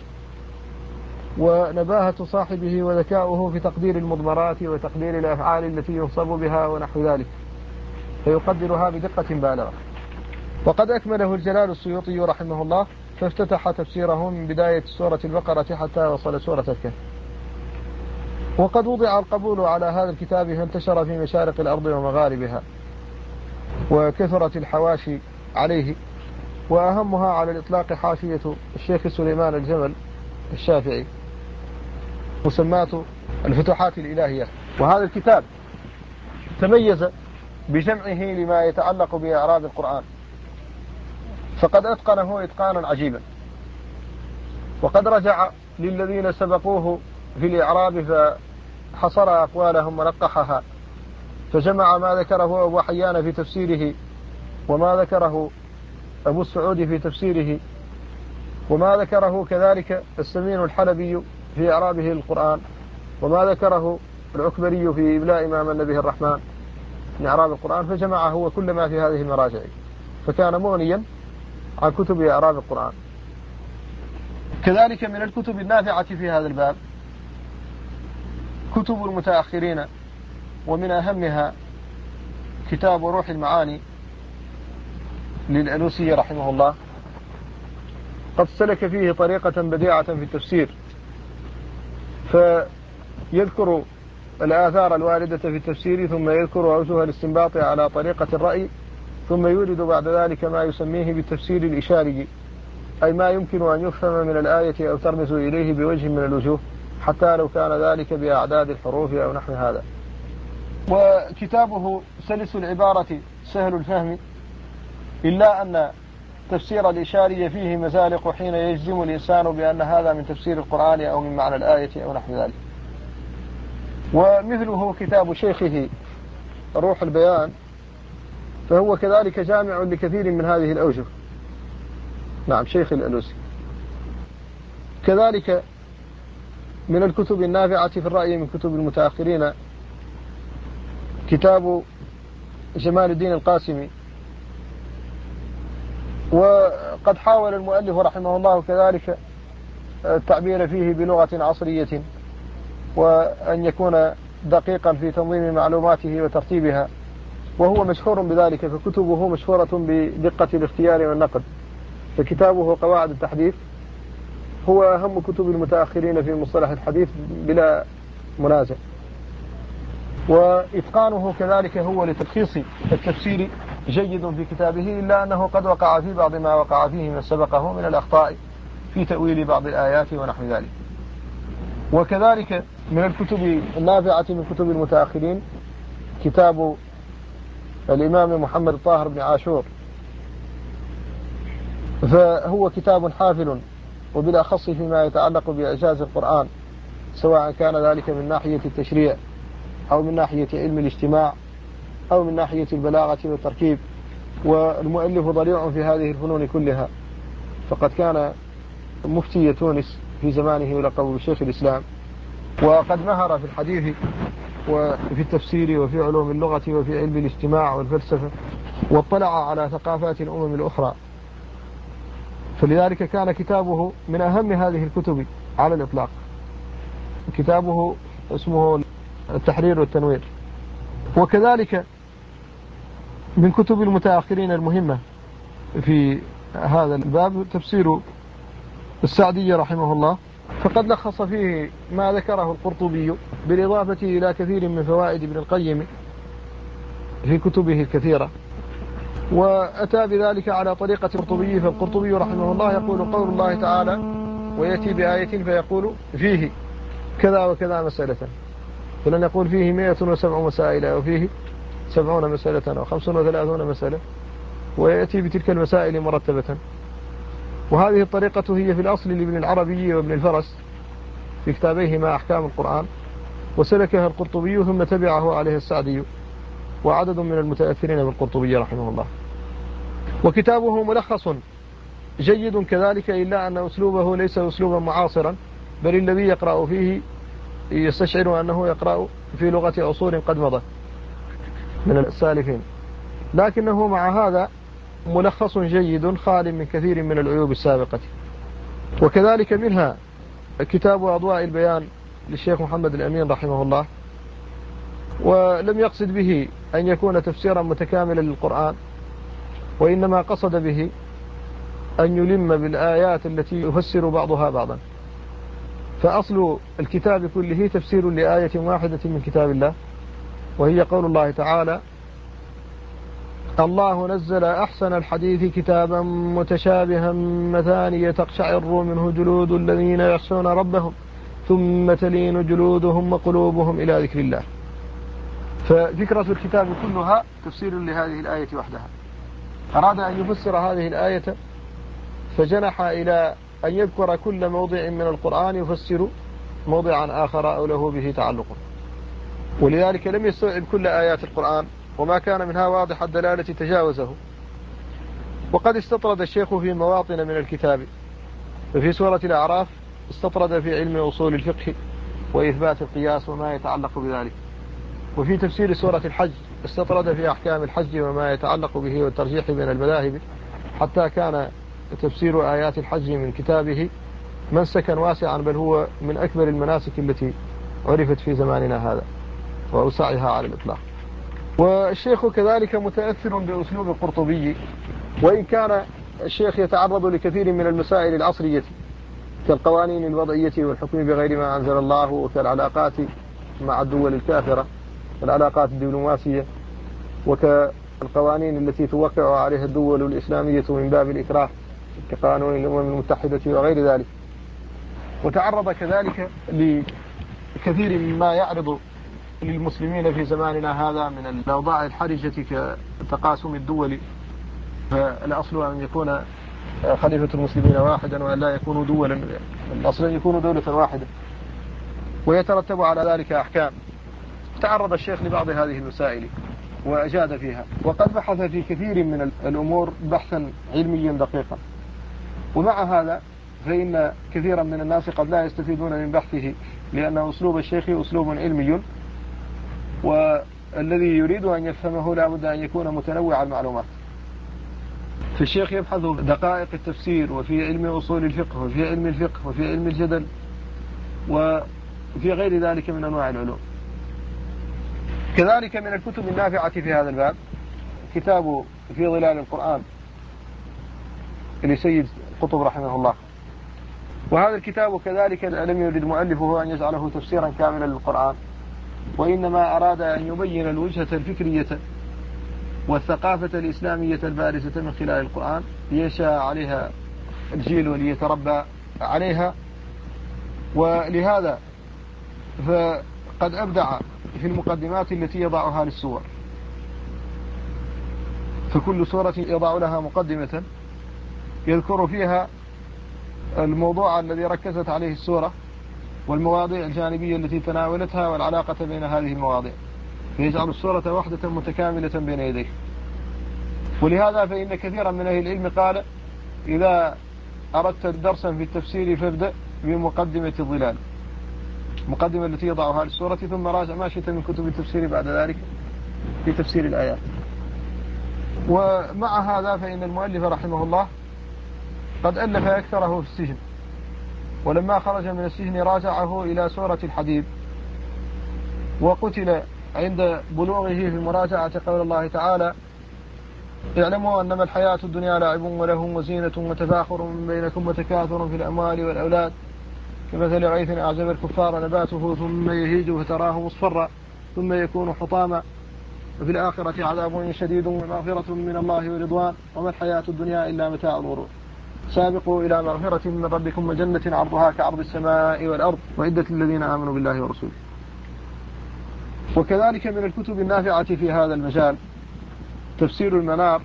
ونباهة صاحبه وذكاؤه في تقدير المضمرات وتقدير الأفعال التي ينصب بها ونحو ذلك، فيقدرها بدقة بالغة. وقد أكمله الجلال السيوطي رحمه الله فافتتح تفسيره من بداية سورة البقرة حتى وصل سورة الكهف. وقد وضع القبول على هذا الكتاب فانتشر في مشارق الأرض ومغاربها، وكثرت الحواشي عليه، وأهمها على الإطلاق حاشية الشيخ سليمان الجمل الشافعي مسماة الفتوحات الإلهية. وهذا الكتاب تميز بجمعه لما يتعلق بإعراب القرآن، فقد أتقنه إتقانا عجيبا، وقد رجع للذين سبقوه في الإعراب فحصر أقوالهم ونقحها، فجمع ما ذكره أبو حيان في تفسيره، وما ذكره أبو السعود في تفسيره، وما ذكره كذلك السمين الحلبي في إعرابه القرآن، وما ذكره العكبري في إبلاء ما من به الرحمن من إعراب القرآن، فجمع هو كل ما في هذه المراجع، فكان مغنيا عن كتب إعراب القرآن. كذلك من الكتب النافعة في هذا الباب كتب المتأخرين، ومن أهمها كتاب روح المعاني للألوسي رحمه الله، قد سلك فيه طريقة بديعة في التفسير، فيذكر الآثار الواردة في التفسير، ثم يذكر أوجه الاستنباط على طريقة الرأي، ثم يورد بعد ذلك ما يسميه بالتفسير الإشاري، أي ما يمكن أن يفهم من الآية أو ترمز إليه بوجه من الوجوه، حتى لو كان ذلك بأعداد الحروف أو نحو هذا. وكتابه سلس العبارة سهل الفهم، إلا أن تفسير الإشاري فيه مزالق حين يجزم الإنسان بأن هذا من تفسير القرآن أو من معنى الآية أو نحو ذلك. ومثله كتاب شيخه روح البيان، فهو كذلك جامع لكثير من هذه الأوجه. نعم، شيخ الألوسي. كذلك من الكتب النافعة في الرأي من كتب المتأخرين كتاب جمال الدين القاسمي، وقد حاول المؤلف رحمه الله كذلك التعبير فيه بلغة عصرية، وأن يكون دقيقا في تنظيم معلوماته وترتيبها، وهو مشهور بذلك، فكتبه مشهورة بدقة الاختيار والنقد. فكتابه قواعد التحديث هو أهم كتب المتأخرين في مصطلح الحديث بلا منازع، وإتقانه كذلك هو لتلخيص التفسير جيد في كتابه، إلا أنه قد وقع في بعض ما وقع فيه من سبقه من الأخطاء في تأويل بعض الآيات ونحو ذلك. وكذلك من الكتب النافعة من كتب المتأخرين كتاب الإمام محمد الطاهر بن عاشور، فهو كتاب حافل، وبالأخص فيما يتعلق بإعجاز القرآن، سواء كان ذلك من ناحية التشريع أو من ناحية علم الاجتماع أو من ناحية البلاغة والتركيب. والمؤلف ضليع في هذه الفنون كلها، فقد كان مفتي تونس في زمانه يلقب بشيخ الإسلام، وقد مهر في الحديث وفي التفسير وفي علوم اللغة وفي علم الاجتماع والفلسفة، واطلع على ثقافات الأمم الأخرى، فلذلك كان كتابه من أهم هذه الكتب على الإطلاق. كتابه اسمه التحرير والتنوير. وكذلك من كتب المتأخرين المهمة في هذا الباب تفسير السعدي رحمه الله، فقد لخص فيه ما ذكره القرطبي بالإضافة إلى كثير من فوائد ابن القيم في كتبه الكثيرة، وأتى بذلك على طريقة القرطبي. فالقرطبي رحمه الله يقول قول الله تعالى ويأتي بآية فيقول فيه كذا وكذا مسألة، فلن يقول فيه 107 مسائل أو فيه 70 مسألة أو 35 مسألة، ويأتي بتلك المسائل مرتبة. وهذه الطريقة هي في الأصل لابن العربي وابن الفرس في كتابيهما أحكام القرآن، وسلكها القرطبي ثم تبعه عليه السعدي وعدد من المتأثرين بالقرطبي رحمه الله. وكتابه ملخص جيد كذلك، إلا أن أسلوبه ليس أسلوبا معاصرا، بل الذي يقرأ فيه يستشعر أنه يقرأ في لغة عصور قد مضت من السالفين، لكنه مع هذا ملخص جيد خال من كثير من العيوب السابقة. وكذلك منها كتاب أضواء البيان للشيخ محمد الأمين رحمه الله، ولم يقصد به أن يكون تفسيرا متكاملا للقرآن، وإنما قصد به أن يلم بالآيات التي يفسر بعضها بعضا. فأصل الكتاب كله تفسير لآية واحدة من كتاب الله، وهي قول الله تعالى: الله نزل أحسن الحديث كتابا متشابها مثانية تقشعر منه جلود الذين يخشون ربهم ثم تلين جلودهم وقلوبهم إلى ذكر الله. ففكرة الكتاب كلها تفسير لهذه الآية وحدها. أراد أن يفسر هذه الآية فجنح إلى أن يذكر كل موضع من القرآن يفسر موضعا آخر أو له به تعلق، ولذلك لم يستوعب كل آيات القرآن، وما كان منها واضح الدلالة تجاوزه. وقد استطرد الشيخ في مواطن من الكتاب، ففي سورة الأعراف استطرد في علم أصول الفقه وإثبات القياس وما يتعلق بذلك، وفي تفسير سورة الحج استطرد في أحكام الحج وما يتعلق به والترجيح بين المذاهب، حتى كان تفسير آيات الحج من كتابه منسكا واسعا، بل هو من أكبر المناسك التي عرفت في زماننا هذا وأوسعها على الإطلاق. والشيخ كذلك متأثر بأسلوب القرطبي، وإن كان الشيخ يتعرض لكثير من المسائل العصرية كالقوانين الوضعية والحكم بغير ما أنزل الله، وكالعلاقات مع الدول الكافرة، العلاقات الدبلوماسية، وكالقوانين التي توقع عليها الدول الإسلامية من باب الإكراه كقانون الأمم المتحدة وغير ذلك. وتعرض كذلك لكثير مما يعرض للمسلمين في زماننا هذا من الأوضاع الحرجة كتقاسم الدول، فالأصل أن يكون خليفة المسلمين واحدا وأن لا يكونوا دولا، الأصل أن يكونوا دولة واحدة، ويترتب على ذلك أحكام. تعرض الشيخ لبعض هذه المسائل وأجاد فيها، وقد بحث في كثير من الأمور بحثا علميا دقيقا. ومع هذا فإن كثيرا من الناس قد لا يستفيدون من بحثه، لأن أسلوب الشيخ أسلوب علمي، والذي يريد أن يفهمه لا بد أن يكون متنوع المعلومات. فالشيخ يبحث دقائق التفسير، وفي علم أصول الفقه، وفي علم الفقه، وفي علم الجدل، وفي غير ذلك من أنواع العلوم. كذلك من الكتب النافعة في هذا الباب كتاب في ظلال القرآن لسيد قطب رحمه الله. وهذا الكتاب كذلك لم يرد مؤلفه أن يجعله تفسيرا كاملا للقرآن، وإنما أراد أن يبين الوجهة الفكرية والثقافة الإسلامية البارزة من خلال القرآن لينشأ عليها الجيل وليتربى عليها. ولهذا فقد أبدع في المقدمات التي يضعها للسور، فكل سورة يضع لها مقدمة يذكر فيها الموضوع الذي ركزت عليه السورة والمواضيع الجانبية التي تناولتها والعلاقة بين هذه المواضيع، فيجعل السورة وحدة متكاملة بين يديه. ولهذا فإن كثيرا من أهل العلم قال: إذا أردت درسا في التفسير فابدأ بمقدمة الظلال، مقدمة التي يضعها للسورة، ثم راجع ما شئت من كتب التفسير بعد ذلك في تفسير الآيات. ومع هذا فإن المؤلف رحمه الله قد ألف أكثره في السجن، ولما خرج من السجن راجعه إلى سورة الحديد، وقتل عند بلوغه في مراجعة قول الله تعالى: اعلموا أنما الحياة الدنيا لعب ولهو وزينة وتفاخر بينكم وتكاثر في الأموال والأولاد كمثل غيث أعجب الكفار نباته ثم يهيج فتراه مصفرا ثم يكون حطاما وفي الآخرة عذاب شديد ومغفرة من الله ورضوان وما الحياة الدنيا إلا متاع الغرور سابقوا إلى مغفرة من ربكم وجنة عرضها كعرض السماء والأرض وعدة الذين آمنوا بالله ورسوله. وكذلك من الكتب النافعة في هذا المجال تفسير المنار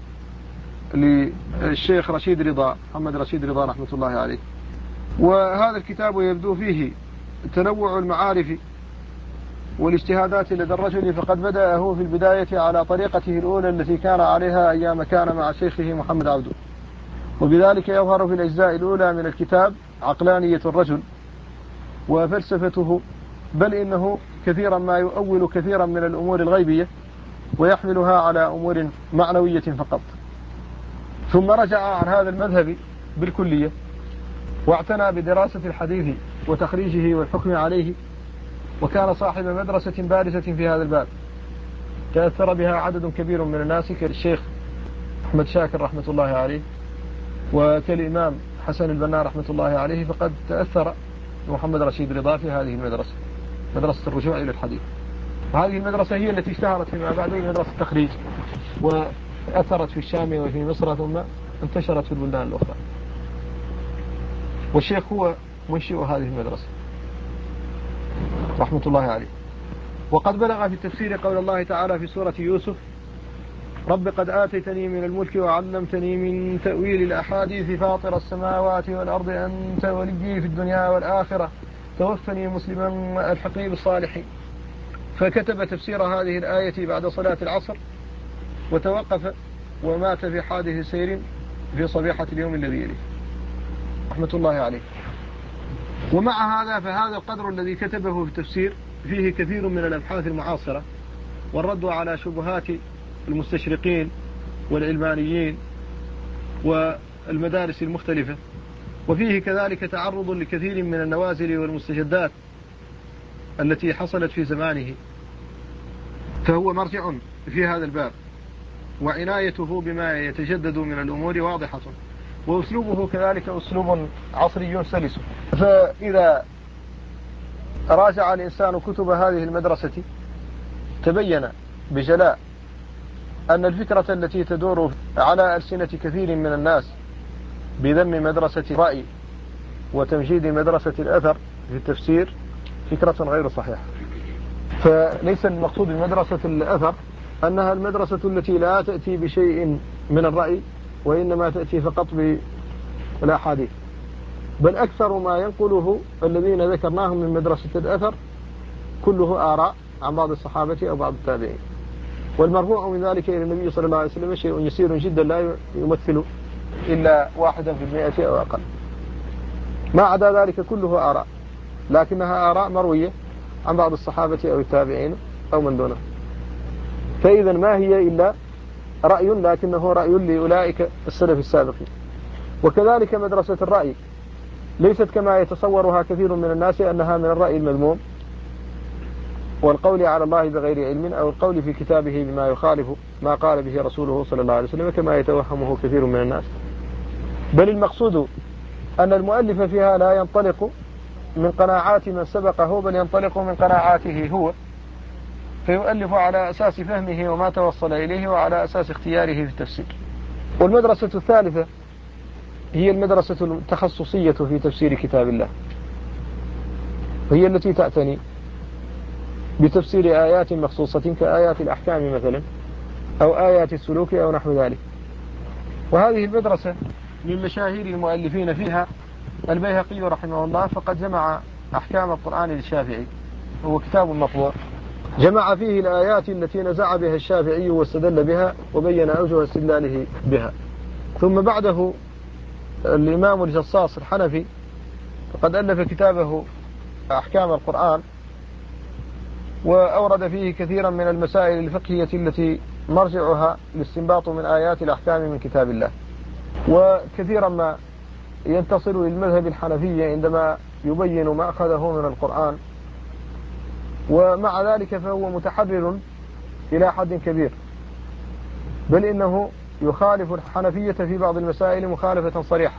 للشيخ رشيد رضا، محمد رشيد رضا رحمة الله عليه. وهذا الكتاب يبدو فيه تنوع المعارف والاجتهادات لدى الرجل، فقد بدأه في البداية على طريقته الأولى التي كان عليها أيام كان مع شيخه محمد عبده، وبذلك يظهر في الأجزاء الأولى من الكتاب عقلانية الرجل وفلسفته، بل إنه كثيرا ما يؤول كثيرا من الأمور الغيبية ويحملها على أمور معنوية فقط. ثم رجع عن هذا المذهب بالكلية واعتنى بدراسة الحديث وتخريجه والحكم عليه، وكان صاحب مدرسة بارزة في هذا الباب تأثر بها عدد كبير من الناس كالشيخ أحمد شاكر رحمة الله عليه، وكالإمام حسن البنا رحمة الله عليه فقد تأثر محمد رشيد رضا في هذه المدرسة، مدرسة الرجوع إلى الحديث. وهذه المدرسة هي التي اشتهرت فيما بعد مدرسة التخريج، وأثرت في الشام وفي مصر ثم انتشرت في البلدان الأخرى. والشيخ هو منشئ هذه المدرسة رحمة الله عليه. وقد بلغ في التفسير قول الله تعالى في سورة يوسف: رب قد آتيتني من الملك وعلمتني من تأويل الأحاديث فاطر السماوات والأرض أنت وليي في الدنيا والآخرة توفني مسلما والحقني بالصالحين. فكتب تفسير هذه الآية بعد صلاة العصر، وتوقف ومات في حادث سير في صبيحة اليوم الذي يليه رحمة الله عليه. ومع هذا فهذا القدر الذي كتبه في التفسير فيه كثير من الأبحاث المعاصرة والرد على شبهات المستشرقين والعلمانيين والمدارس المختلفة، وفيه كذلك تعرض لكثير من النوازل والمستجدات التي حصلت في زمانه، فهو مرجع في هذا الباب، وعنايته بما يتجدد من الأمور واضحة، وأسلوبه كذلك أسلوب عصري سلس. فإذا راجع الإنسان كتب هذه المدرسة تبين بجلاء أن الفكرة التي تدور على ألسنة كثير من الناس بذم مدرسة الرأي وتمجيد مدرسة الأثر في التفسير فكرة غير صحيحة. فليس المقصود بمدرسة الأثر أنها المدرسة التي لا تأتي بشيء من الرأي وإنما تأتي فقط بالأحاديث، بل أكثر ما ينقله الذين ذكرناهم من مدرسة الأثر كله آراء عن بعض الصحابة أو بعض التابعين، والمرفوع من ذلك إلى النبي صلى الله عليه وسلم شيء يسير جدا لا يمثل إلا 1% أو أقل، ما عدا ذلك كله آراء، لكنها آراء مروية عن بعض الصحابة أو التابعين أو من دونه. فإذا ما هي إلا رأي، لكنه رأي لأولئك السلف السابقين. وكذلك مدرسة الرأي ليست كما يتصورها كثير من الناس أنها من الرأي المذموم والقول على الله بغير علم أو القول في كتابه بما يخالف ما قال به رسوله صلى الله عليه وسلم كما يتوهمه كثير من الناس، بل المقصود أن المؤلف فيها لا ينطلق من قناعات من سبقه، بل ينطلق من قناعاته هو، فيؤلف على أساس فهمه وما توصل إليه وعلى أساس اختياره في التفسير. والمدرسة الثالثة هي المدرسة التخصصية في تفسير كتاب الله، وهي التي تعتني بتفسير آيات مخصوصة كآيات الأحكام مثلا أو آيات السلوك أو نحو ذلك. وهذه المدرسة من مشاهير المؤلفين فيها البيهقي رحمه الله، فقد جمع أحكام القرآن للشافعي، هو كتاب مطبوع، جمع فيه الآيات التي نزع بها الشافعي واستدل بها وبين أوجه استدلاله بها. ثم بعده الإمام الجصاص الحنفي فقد ألف كتابه أحكام القرآن، وأورد فيه كثيرا من المسائل الفقهية التي مرجعها الاستنباط من آيات الأحكام من كتاب الله، وكثيرا ما ينتصر للمذهب الحنفي عندما يبين ما أخذه من القرآن، ومع ذلك فهو متحرر إلى حد كبير، بل إنه يخالف الحنفية في بعض المسائل مخالفة صريحة،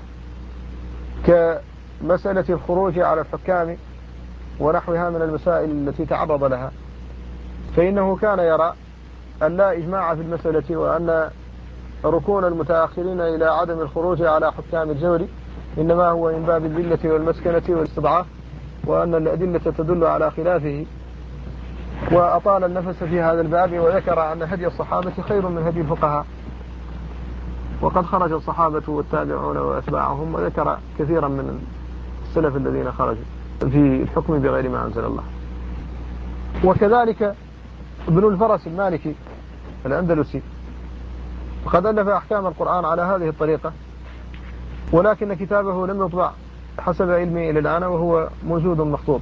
كمسألة الخروج على الحكام ونحوها من المسائل التي تعرض لها، فإنه كان يرى أن لا إجماع في المسألة، وأن ركون المتأخرين إلى عدم الخروج على حكام الجور إنما هو من باب الذلة والمسكنة والاستضعاف، وأن الأدلة تدل على خلافه، وأطال النفس في هذا الباب، وذكر أن هدي الصحابة خير من هدي الفقهاء، وقد خرج الصحابة والتابعون وأتباعهم، وذكر كثيرا من السلف الذين خرجوا في الحكم بغير ما أنزل الله. وكذلك ابن الفرس المالكي الأندلسي وقد ألف أحكام القرآن على هذه الطريقة، ولكن كتابه لم يطبع حسب علمي إلى الآن، وهو موجود مخطوط.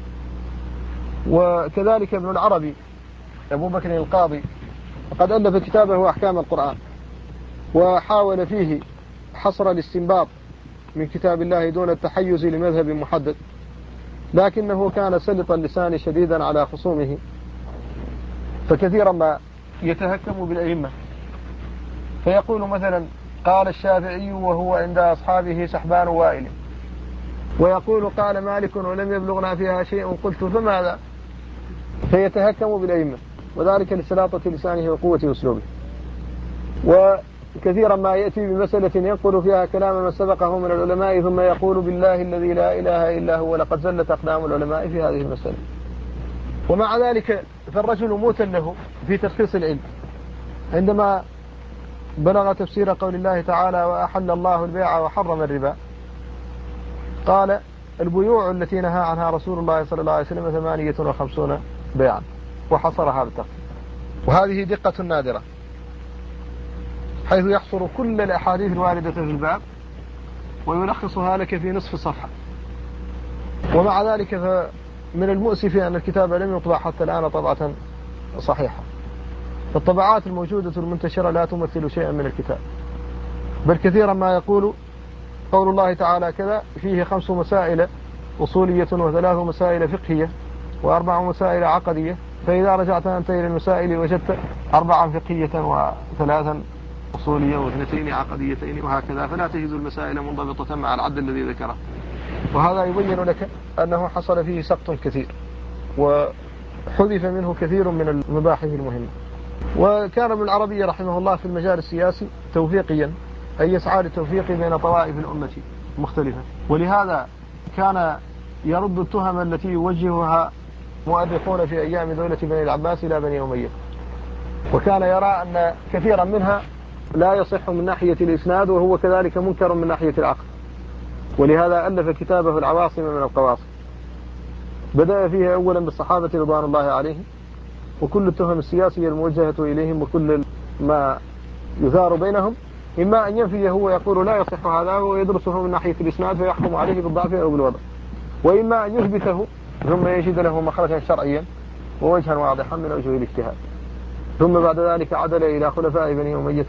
وكذلك ابن العربي أبو بكر القاضي وقد ألف كتابه أحكام القرآن، وحاول فيه حصر الاستنباط من كتاب الله دون التحيز لمذهب محدد، لكنه كان سلط اللسان شديدا على خصومه، فكثيرا ما يتهكم بالأئمة، فيقول مثلا قال الشافعي وهو عند أصحابه سحبان وائل. ويقول قال مالك ولم يبلغنا فيها شيء، قلت فماذا؟ فيتهكم بالأئمة، وذلك لسلاطة لسانه وقوة أسلوبه. وكثيرا ما يأتي بمسألة ينقل فيها كلام من سبقه من العلماء ثم يقول بالله الذي لا إله إلا هو لقد زلت أقدام العلماء في هذه المسألة. ومع ذلك فالرجل موت له في تلخيص العلم عندما بلغ تفسير قول الله تعالى وأحل الله البيع وحرم الربا، قال البيوع التي نهى عنها رسول الله صلى الله عليه وسلم 58 بيعا، وحصرها بالتخفيف. وهذه دقة نادرة، حيث يحصر كل الأحاديث الواردة في الباب ويلخصها لك في نصف صفحة. ومع ذلك فمن المؤسف أن الكتاب لم يطبع حتى الآن طبعة صحيحة، فالطبعات الموجودة المنتشرة لا تمثل شيئا من الكتاب، بل كثيرا ما يقول قول الله تعالى كذا فيه 5 مسائل أصولية و3 مسائل فقهية و4 مسائل عقدية، فإذا رجعت أنت إلى المسائل وجدت 4 فقهية و3 أصولية و2 عقديتين وهكذا، فلا تجد المسائل منضبطة مع العد الذي ذكره. وهذا يبين لك أنه حصل فيه سقط كثير وحذف منه كثير من المباحث المهمة. وكان ابن العربي رحمه الله في المجال السياسي توفيقيا، أي يسعى للتوفيق بين طوائف الأمة مختلفة، ولهذا كان يرد التهم التي يوجهها مؤرخون في أيام دولة بني العباس إلى بني أمية، وكان يرى أن كثيرا منها لا يصح من ناحية الإسناد وهو كذلك منكر من ناحية العقل، ولهذا ألف كتابه العواصم من القواصم، بدأ فيها أولا بالصحابة رضوان الله عليهم وكل التهم السياسية الموجهة إليهم وكل ما يثار بينهم، إما أن ينفيه ويقول لا يصح هذا ويدرسه من ناحية الإسناد فيحكم عليه بالضعف أو بالوضع، وإما أن يثبته ثم يجد له مخرجا شرعيا ووجها واضحا من وجه الاجتهاد. ثم بعد ذلك عدل إلى خلفاء بني أمية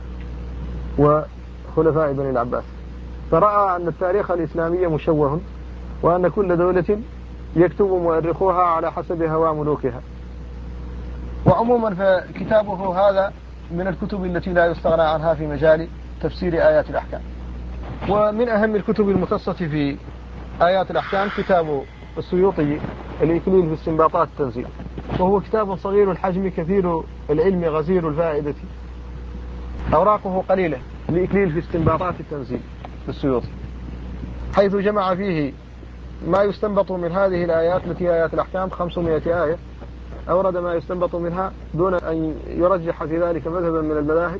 وخلفاء بني العباس، فرأى أن التاريخ الإسلامي مشوه، وأن كل دولة يكتب مؤرخوها على حسب هوى ملوكها. وعموما فكتابه هذا من الكتب التي لا يستغنى عنها في مجال تفسير آيات الأحكام. ومن أهم الكتب المختصة في آيات الأحكام كتاب السيوطي الإكليل في استنباطات التنزيل، وهو كتاب صغير الحجم كثير العلم غزير الفائدة، أوراقه قليلة، الإكليل في استنباطات التنزيل للسيوطي، حيث جمع فيه ما يستنبط من هذه الآيات التي آيات الأحكام 500 آية، أورد ما يستنبط منها دون أن يرجح في ذلك مذهبا من المذاهب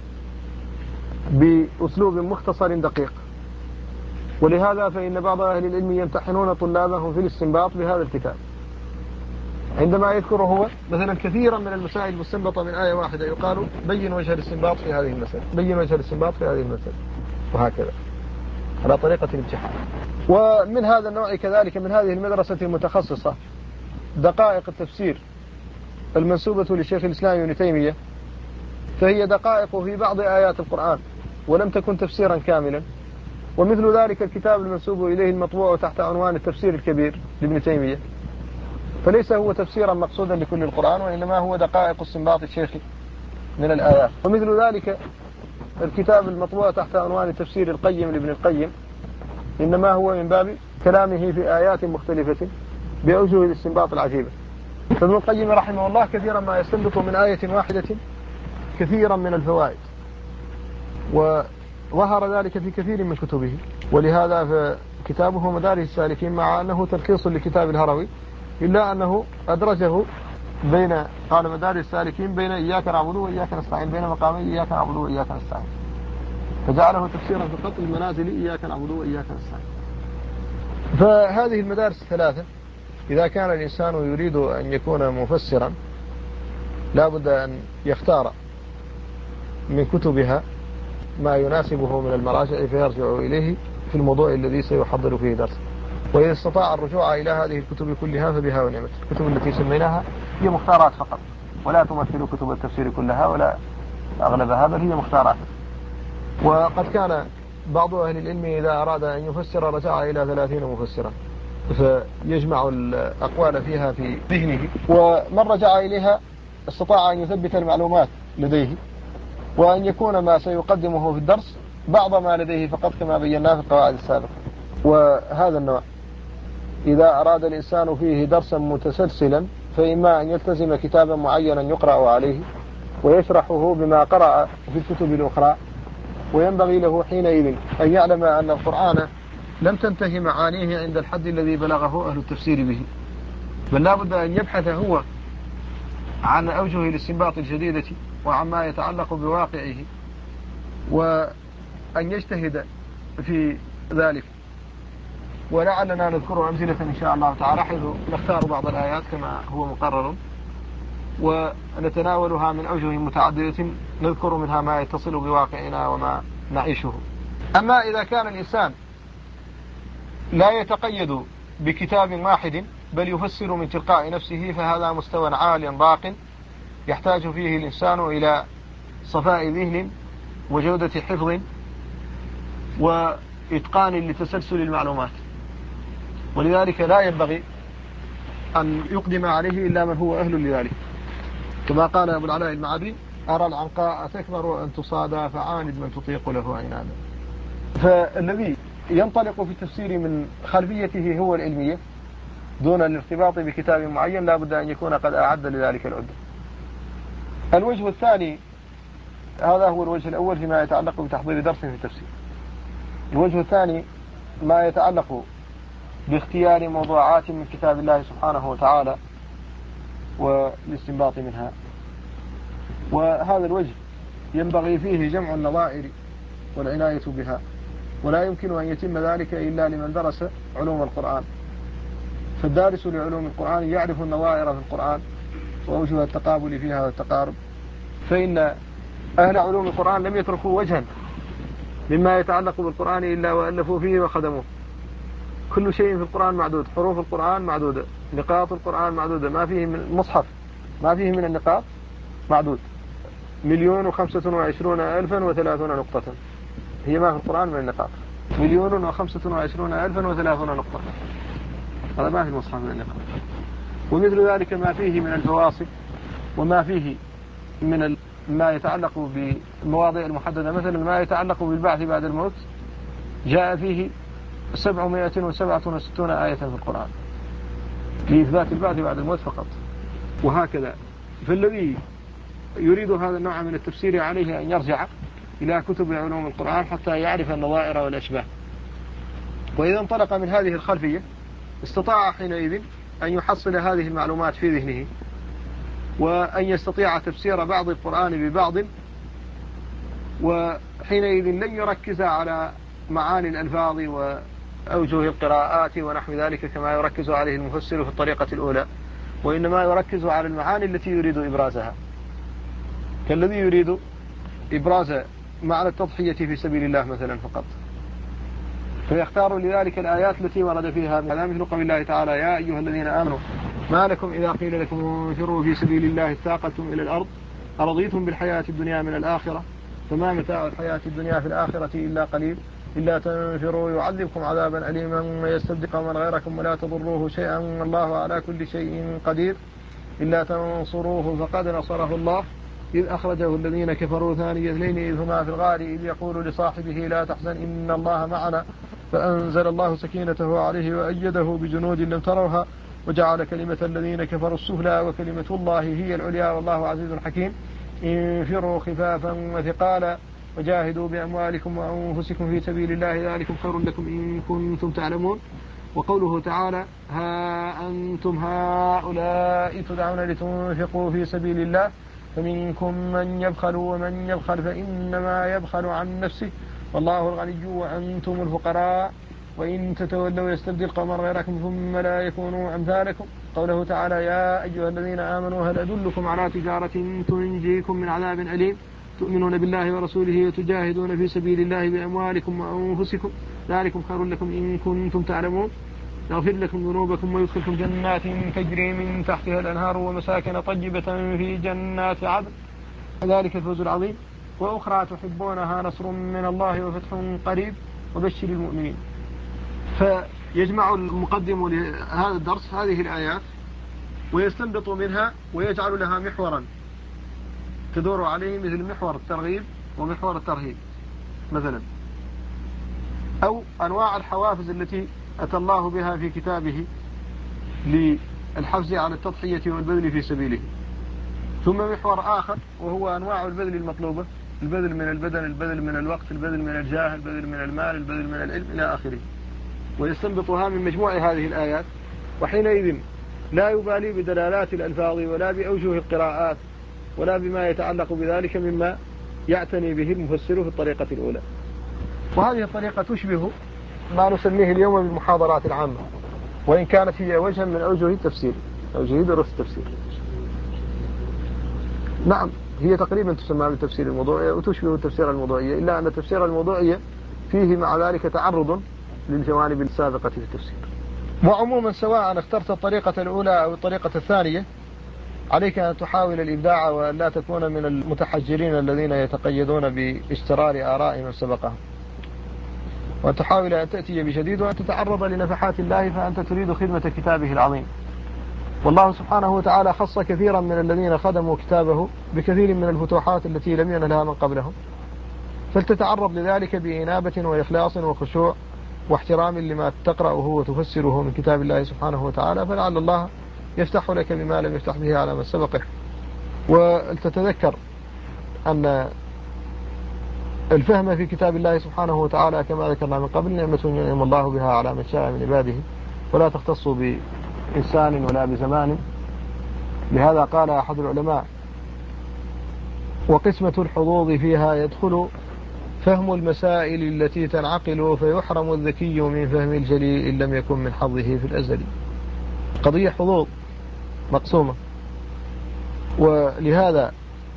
بأسلوب مختصر دقيق. ولهذا فإن بعض أهل العلم يمتحنون طلابهم في الاستنباط بهذا الكتاب، عندما يذكر هو مثلا كثيرا من المسائل المستنبطة من آية واحدة يقال بين وجه الاستنباط في هذه المسألة، بين وجه الاستنباط في هذه المسألة، وهكذا على طريقة الامتحان. ومن هذا النوع كذلك من هذه المدرسة المتخصصة دقائق التفسير المنسوبة لشيخ الإسلام ابن تيمية، فهي دقائق في بعض آيات القرآن ولم تكن تفسيرا كاملا. ومثل ذلك الكتاب المنسوب إليه المطبوع تحت عنوان التفسير الكبير لابن تيمية، فليس هو تفسيرا مقصودا لكل القرآن، وإنما هو دقائق استنباط الشيخ من الآيات. ومثل ذلك الكتاب المطبوع تحت عنوان التفسير القيم لابن القيم، إنما هو من باب كلامه في آيات مختلفة بأوجه الاستنباط العجيبة. فابن القيم رحمه الله كثيرا ما يستنبط من آية واحدة كثيرا من الفوائد، وظهر ذلك في كثير من كتبه. ولهذا فكتابه مدارج السالكين مع أنه تلخيص لكتاب الهروي، إلا أنه أدرجه بين قال مدارج السالكين بين إياك نعبد وإياك نستعين، بين مقامي إياك نعبد وإياك نستعين، فجعله تفسيرا في خط المنازل إياك نعبد وإياك نستعين. فهذه المدارس الثلاثة إذا كان الإنسان يريد أن يكون مفسرا لا بد أن يختار من كتبها ما يناسبه من المراجع فيرجع إليه في الموضوع الذي سيحضر فيه درس. وإذا استطاع الرجوع إلى هذه الكتب كلها فبها ونعمت. الكتب التي سميناها هي مختارات فقط، ولا تمثل كتب التفسير كلها ولا أغلبها، بل هي مختارات. وقد كان بعض أهل العلم إذا أراد أن يفسر رجع إلى 30 مفسرا، فيجمع الأقوال فيها في ذهنه، ومن رجع إليها استطاع أن يثبت المعلومات لديه وأن يكون ما سيقدمه في الدرس بعض ما لديه فقط كما بيناه في القواعد السابقة. وهذا النوع إذا أراد الإنسان فيه درسا متسلسلا فإما أن يلتزم كتابا معينا يقرأ عليه ويشرحه بما قرأ في الكتب الأخرى، وينبغي له حينئذ أن يعلم أن القرآن لم تنتهي معانيه عند الحد الذي بلغه أهل التفسير به، بل لا بد أن يبحث هو عن أوجه الاستنباط الجديدة وعما يتعلق بواقعه، وأن يجتهد في ذلك. ولعلنا نذكر أمثلة إن شاء الله تعالى، حيث نختار بعض الآيات كما هو مقرر ونتناولها من أوجه متعددة، نذكر منها ما يتصل بواقعنا وما نعيشه. أما إذا كان الإنسان لا يتقيد بكتاب واحد بل يفسر من تلقاء نفسه، فهذا مستوى عال راق يحتاج فيه الإنسان إلى صفاء ذهن وجودة حفظ وإتقان لتسلسل المعلومات، ولذلك لا ينبغي أن يقدم عليه إلا من هو أهل لذلك، كما قال أبو العلاء المعري: أرى العنقاء تكبر أن تصادى فعاند من تطيق له عنادا. فالذي ينطلق في التفسير من خلفيته هو العلمية دون الارتباط بكتاب معين لا بد أن يكون قد أعد لذلك العدة. الوجه الثاني، هذا هو الوجه الأول فيما يتعلق بتحضير درس في التفسير. الوجه الثاني ما يتعلق باختيار موضوعات من كتاب الله سبحانه وتعالى والاستنباط منها، وهذا الوجه ينبغي فيه جمع النظائر والعناية بها، ولا يمكن أن يتم ذلك إلا لمن درس علوم القرآن. فالدارس لعلوم القرآن يعرف النظائر في القرآن وأوجه التقابل فيها والتقارب، فإن أهل علوم القرآن لم يتركوا وجها مما يتعلق بالقرآن إلا وألفوا فيه وخدموه. كل شيء في القرآن معدود، حروف القرآن معدودة، نقاط القرآن معدودة، ما فيه من مصحف ما فيه من النقاط معدود، 1,025,030 نقطة هي ما في القرآن من النقاط، 1,025,030 نقطة، هذا ما في المصحف من النقاط. ومثل ذلك ما فيه من الفواصل وما فيه من ما يتعلق بالمواضيع المحددة، مثلا ما يتعلق بالبعث بعد الموت جاء فيه 767 آية في القرآن لإثبات البعث بعد الموت فقط. وهكذا، فالذي يريد هذا النوع من التفسير عليه أن يرجع إلى كتب علوم القرآن حتى يعرف النظائر والأشباه. وإذا انطلق من هذه الخلفية استطاع حينئذ أن يحصل هذه المعلومات في ذهنه، وأن يستطيع تفسير بعض القرآن ببعض، وحينئذ لن يركز على معاني الألفاظ وأوجه القراءات ونحو ذلك كما يركز عليه المفسر في الطريقة الأولى، وإنما يركز على المعاني التي يريد إبرازها، كالذي يريد إبراز معنى التضحية في سبيل الله مثلا فقط، فيختار لذلك الآيات التي ورد فيها مثل قول الله تعالى: يا أيها الذين آمنوا ما لكم إذا قيل لكم انفروا في سبيل الله اثاقلتم إلى الأرض أرضيتم بالحياة الدنيا من الآخرة فما متاع الحياة الدنيا في الآخرة إلا قليل إلا تنفروا يعذبكم عذابا أليما ويستبدل قوما غيركم ولا تضروه شيئا والله على كل شيء قدير إلا تنصروه فقد نصره الله إذ أخرجه الذين كفروا ثاني اثنين إذ هما في الغار إذ يقول لصاحبه لا تحزن إن الله معنا فأنزل الله سكينته عليه وأيده بجنود لم تروها وجعل كلمة الذين كفروا السفلى وكلمة الله هي العليا والله عزيز حكيم انفروا خفافا وثقالا وجاهدوا بأموالكم وأنفسكم في سبيل الله ذلكم خير لكم إن كنتم تعلمون. وقوله تعالى: ها أنتم هؤلاء تدعون لتنفقوا في سبيل الله فمنكم من يبخل ومن يبخل فإنما يبخل عن نفسه والله الغني وأنتم الفقراء وإن تتولوا يستبدل قوما غيركم ثم لا يكونوا أمثالكم. قوله تعالى: يا أيها الذين آمنوا هل أدلكم على تجارة تنجيكم من عذاب أليم تؤمنون بالله ورسوله وتجاهدون في سبيل الله بأموالكم وأنفسكم ذلكم خير لكم إن كنتم تعلمون يغفر لكم ذنوبكم ويدخلكم جنات تجري من تحتها الأنهار ومساكن طيبة في جنات عدن ذلك الفوز العظيم وأخرى تحبونها نصر من الله وفتح قريب وبشر المؤمنين. فيجمع المقدم لهذا الدرس هذه الآيات ويستنبط منها ويجعل لها محورا تدور عليه مثل محور الترغيب ومحور الترهيب مثلا، أو أنواع الحوافز التي أتى الله بها في كتابه للحفز على التضحية والبذل في سبيله. ثم محور آخر وهو أنواع البذل المطلوبة، البذل من البدن، البذل من الوقت، البذل من الجاه، البذل من المال، البذل من العلم إلى آخره، ويستنبطها من مجموع هذه الآيات. وحينئذ لا يبالي بدلالات الألفاظ ولا بأوجه القراءات ولا بما يتعلق بذلك مما يعتني به المفسر في الطريقة الأولى. وهذه الطريقة تشبه ما نسميه اليوم بالمحاضرات العامة، وإن كانت هي وجها من أوجه التفسير، أوجه دروس التفسير. نعم، هي تقريبا تسمى بالتفسير الموضوعي وتشبه التفسير الموضوعية، إلا أن التفسير الموضوعي فيه مع ذلك تعرض للجوانب السابقة في التفسير. وعموما سواء اخترت الطريقة الأولى أو الطريقة الثانية، عليك أن تحاول الإبداع وأن لا تكون من المتحجرين الذين يتقيدون باسترار آراء من سبقهم، وأن تحاول أن تأتي بجديد وأن تتعرض لنفحات الله، فأنت تريد خدمة كتابه العظيم. والله سبحانه وتعالى خص كثيرا من الذين خدموا كتابه بكثير من الفتوحات التي لم ينلها من قبلهم، فلتتعرض لذلك بإنابة وإخلاص وخشوع واحترام لما تقرأه وتفسره من كتاب الله سبحانه وتعالى، فلعل الله يفتح لك بما لم يفتح به على من سبقه. ولتتذكر أن الفهم في كتاب الله سبحانه وتعالى كما ذكرنا من قبل نعمة ينعم الله بها على من شاء من عباده، ولا تختص بإنسان ولا بزمان. لهذا قال أحد العلماء: وقسمة الحظوظ فيها يدخل فهم المسائل التي تنعقل، فيحرم الذكي من فهم الجلي إن لم يكن من حظه في الأزل. قضية حظوظ مقسومة، ولهذا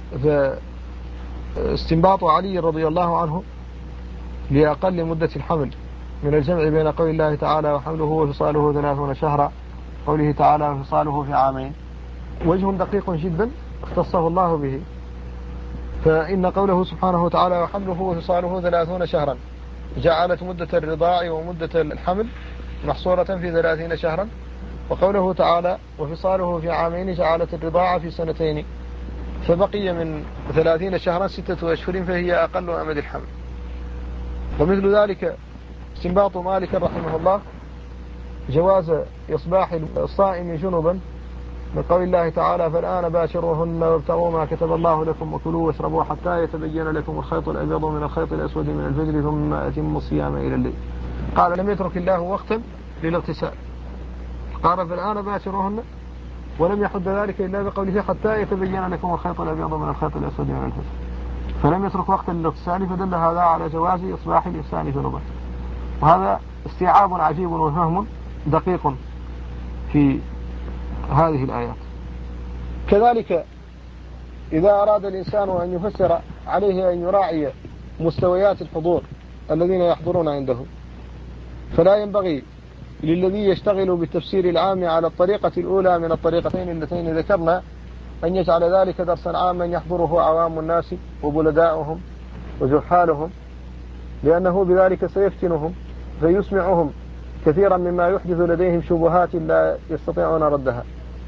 فاستنباط علي رضي الله عنه لأقل مدة الحمل من الجمع بين قول الله تعالى وحمله وفصاله 30 شهرا، قوله تعالى وفصاله في عامين، وجه دقيق جدا اختصه الله به. فإن قوله سبحانه وتعالى وحمله وفصاله 30 شهرا جعلت مدة الرضاع ومدة الحمل محصورة في 30 شهرا، وقوله تعالى وفصاله في عامين جعلت الرضاعة في 2 سنين، فبقي من 30 شهرا 6 أشهر، فهي أقل أمد الحمل. ومثل ذلك استنباط مالك رحمه الله جواز إصباح الصائم جنبا من قول الله تعالى فالآن باشروهن وابتغوا ما كتب الله لكم وكلوا واشربوا حتى يتبين لكم الخيط الأبيض من الخيط الأسود من الفجر ثم أتموا الصيام إلى الليل. قال لم يترك الله وقتا للاغتسال، قال فالآن باشروهن، ولم يحد ذلك إلا بقوله حتى يتبين لكم الخيط الأبيض من الخيط الأسود من الفجر، فلم يترك وقتا للاغتسال، فدل هذا على جواز إصباح الإنسان جنبا. وهذا استيعاب عجيب وفهم دقيق في هذه الآيات. كذلك إذا أراد الإنسان أن يفسر عليه أن يراعي مستويات الحضور الذين يحضرون عنده، فلا ينبغي للذي يشتغل بالتفسير العام على الطريقة الأولى من الطريقتين اللتين ذكرنا أن يجعل ذلك درسا عاما يحضره عوام الناس وبلداؤهم وجحالهم، لأنه بذلك سيفتنهم فيسمعهم كثيرا مما يحدث لديهم شبهات لا يستطيعون ردها.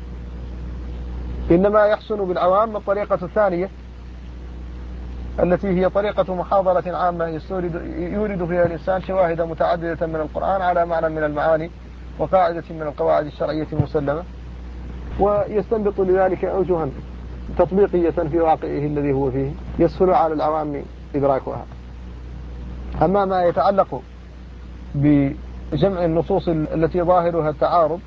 إنما يحسن بالعوام الطريقة الثانية التي هي طريقة محاضرة عامة يورد فيها الإنسان شواهد متعددة من القرآن على معنى من المعاني وقاعدة من القواعد الشرعية المسلمة، ويستنبط لذلك أوجها تطبيقية في واقعه الذي هو فيه يسهل على العوام إدراكها. أما ما يتعلق بجمع النصوص التي ظاهرها التعارض،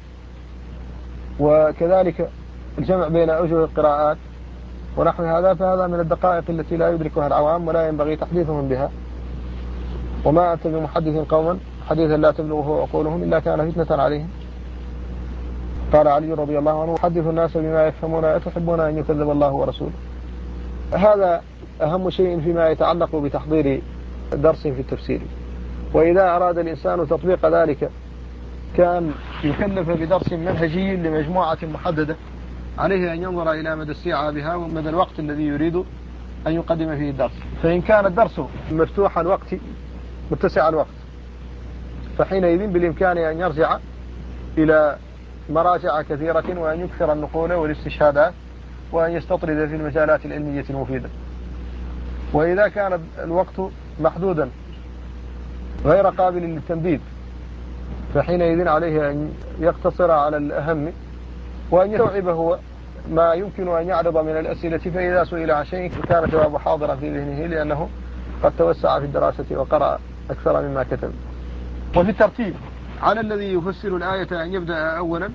وكذلك الجمع بين أوجه القراءات ونحو هذا، فهذا من الدقائق التي لا يدركها العوام ولا ينبغي تحديثهم بها. وما أنت بمحدث قوما حديثا لا تبلغه عقولهم إلا كان فتنة عليهم. قال علي رضي الله عنه حدث الناس بما يفهمون أتحبون أن يكذب الله ورسوله. هذا أهم شيء فيما يتعلق بتحضير درس في التفسير. وإذا أراد الإنسان تطبيق ذلك كان يكلف بدرس منهجي لمجموعة محددة، عليه أن ينظر إلى مدى استيعابها ومدى الوقت الذي يريد أن يقدم فيه الدرس. فإن كان الدرس مفتوح الوقت متسع الوقت، فحينئذ بالإمكان أن يرجع إلى مراجع كثيرة وأن يكثر النقول والاستشهادات وأن يستطرد في المجالات العلمية المفيدة. وإذا كان الوقت محدودا غير قابل للتمديد فحينئذ عليه أن يقتصر على الأهم وأن يستوعب هو ما يمكن أن يعرض من الأسئلة، فإذا سئل عن شيء كان جوابه حاضرا في ذهنه لأنه قد توسع في الدراسة وقرأ أكثر مما كتب. وفي الترتيب على الذي يفسر الآية أن يبدأ أولا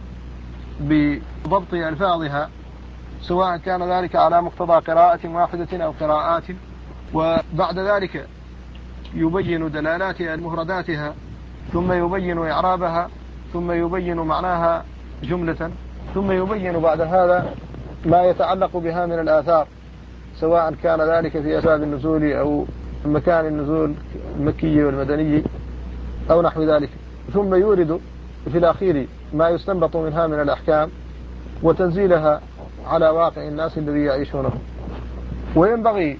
بضبط ألفاظها، سواء كان ذلك على مقتضى قراءة واحدة أو قراءات، وبعد ذلك يبين دلالات مفرداتها، ثم يبين إعرابها، ثم يبين معناها جملة، ثم يبين بعد هذا ما يتعلق بها من الآثار، سواء كان ذلك في أسباب النزول أو مكان النزول المكي والمدني أو نحو ذلك، ثم يورد في الأخير ما يستنبط منها من الأحكام وتنزيلها على واقع الناس الذي يعيشونه. وينبغي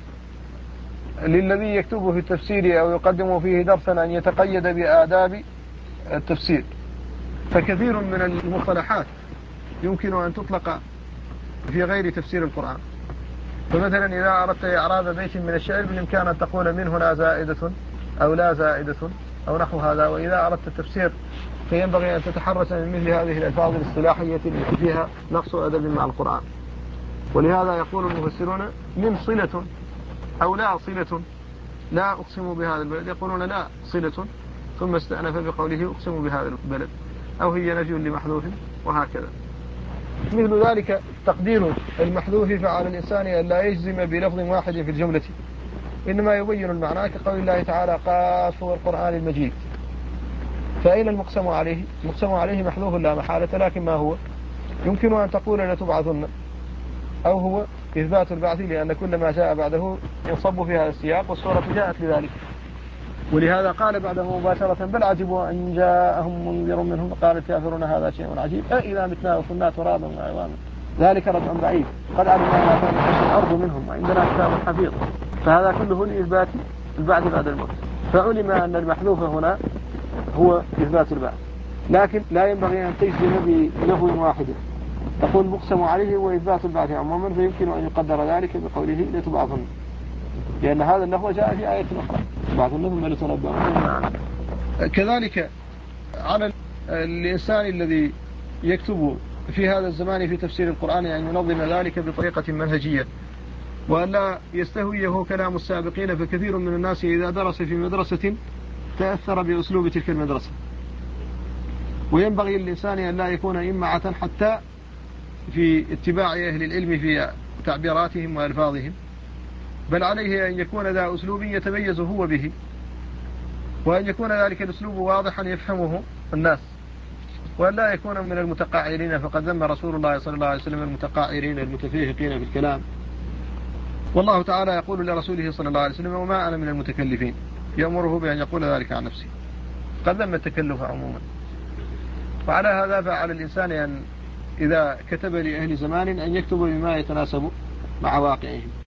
للذي يكتبه في التفسير أو يقدم فيه درسا أن يتقيد بآداب التفسير، فكثير من المصطلحات يمكن أن تطلق في غير تفسير القرآن. فمثلا إذا أردت إعراب بيت من الشعر بالإمكان أن تقول من هنا زائدة أو لا زائدة أو نحو هذا. وإذا أردت التفسير فينبغي أن تتحرس من مثل هذه الألفاظ الاصطلاحية التي فيها نقص أدب مع القرآن. ولهذا يقول المفسرون من صلة أو لا صلة، لا أقسم بهذا البلد، يقولون لا صلة، ثم استأنف بقوله أقسم بهذا البلد، أو هي نفي لمحذوف، وهكذا. مثل ذلك تقدير المحذوف فعلى الإنسان أن لا يجزم بلفظ واحد في الجملة، إنما يبين المعنى، كقول الله تعالى قاف والقرآن المجيد. فأين المقسم عليه؟ المقسم عليه محذوف لا محالة، لكن ما هو؟ يمكن أن تقول لتبعثن، أو هو إثبات البعث، لأن كل ما جاء بعده ينصب في هذا السياق، والسورة جاءت لذلك. ولهذا قال بعده مباشرة بل عجبوا أن جاءهم منذر منهم فقال الكافرون هذا شيء عجيب أإذا متنا وكنا ترابا وعظاما ذلك رجع بعيد قد علمنا ما كانت الأرض منهم وعندنا كتاب حفيظ. فهذا كله لإثبات البعث بعد الموت، فعلم أن المحذوف هنا هو إثبات البعث، لكن لا ينبغي أن تجزم بلفظ واحد، تقول مقسم عليه وإثبات البعث عموما، فيمكن أن يقدر ذلك بقوله لتبعثن، لأن هذا اللفظ جاء في آية أخرى بعث ثم لتنبؤن. كذلك على الإنسان الذي يكتب في هذا الزمان في تفسير القرآن أن ينظم ذلك بطريقة منهجية، وأن لا يستهويه كلام السابقين، فكثير من الناس إذا درس في مدرسة تأثر بأسلوب تلك المدرسة. وينبغي للإنسان أن لا يكون إمعة حتى في اتباع أهل العلم في تعبيراتهم وألفاظهم، بل عليه أن يكون ذا أسلوب يتميز هو به، وأن يكون ذلك الأسلوب واضحا يفهمه الناس، وأن لا يكون من المتقاعرين، فقد ذم رسول الله صلى الله عليه وسلم المتقاعرين المتفيهقين في الكلام. والله تعالى يقول لرسوله صلى الله عليه وسلم وما أنا من المتكلفين، يأمره بأن يقول ذلك عن نفسه، قد ذم التكلف عموما. وعلى هذا فعلى الإنسان أن إذا كتب لأهل زمان أن يكتب بما يتناسب مع واقعهم.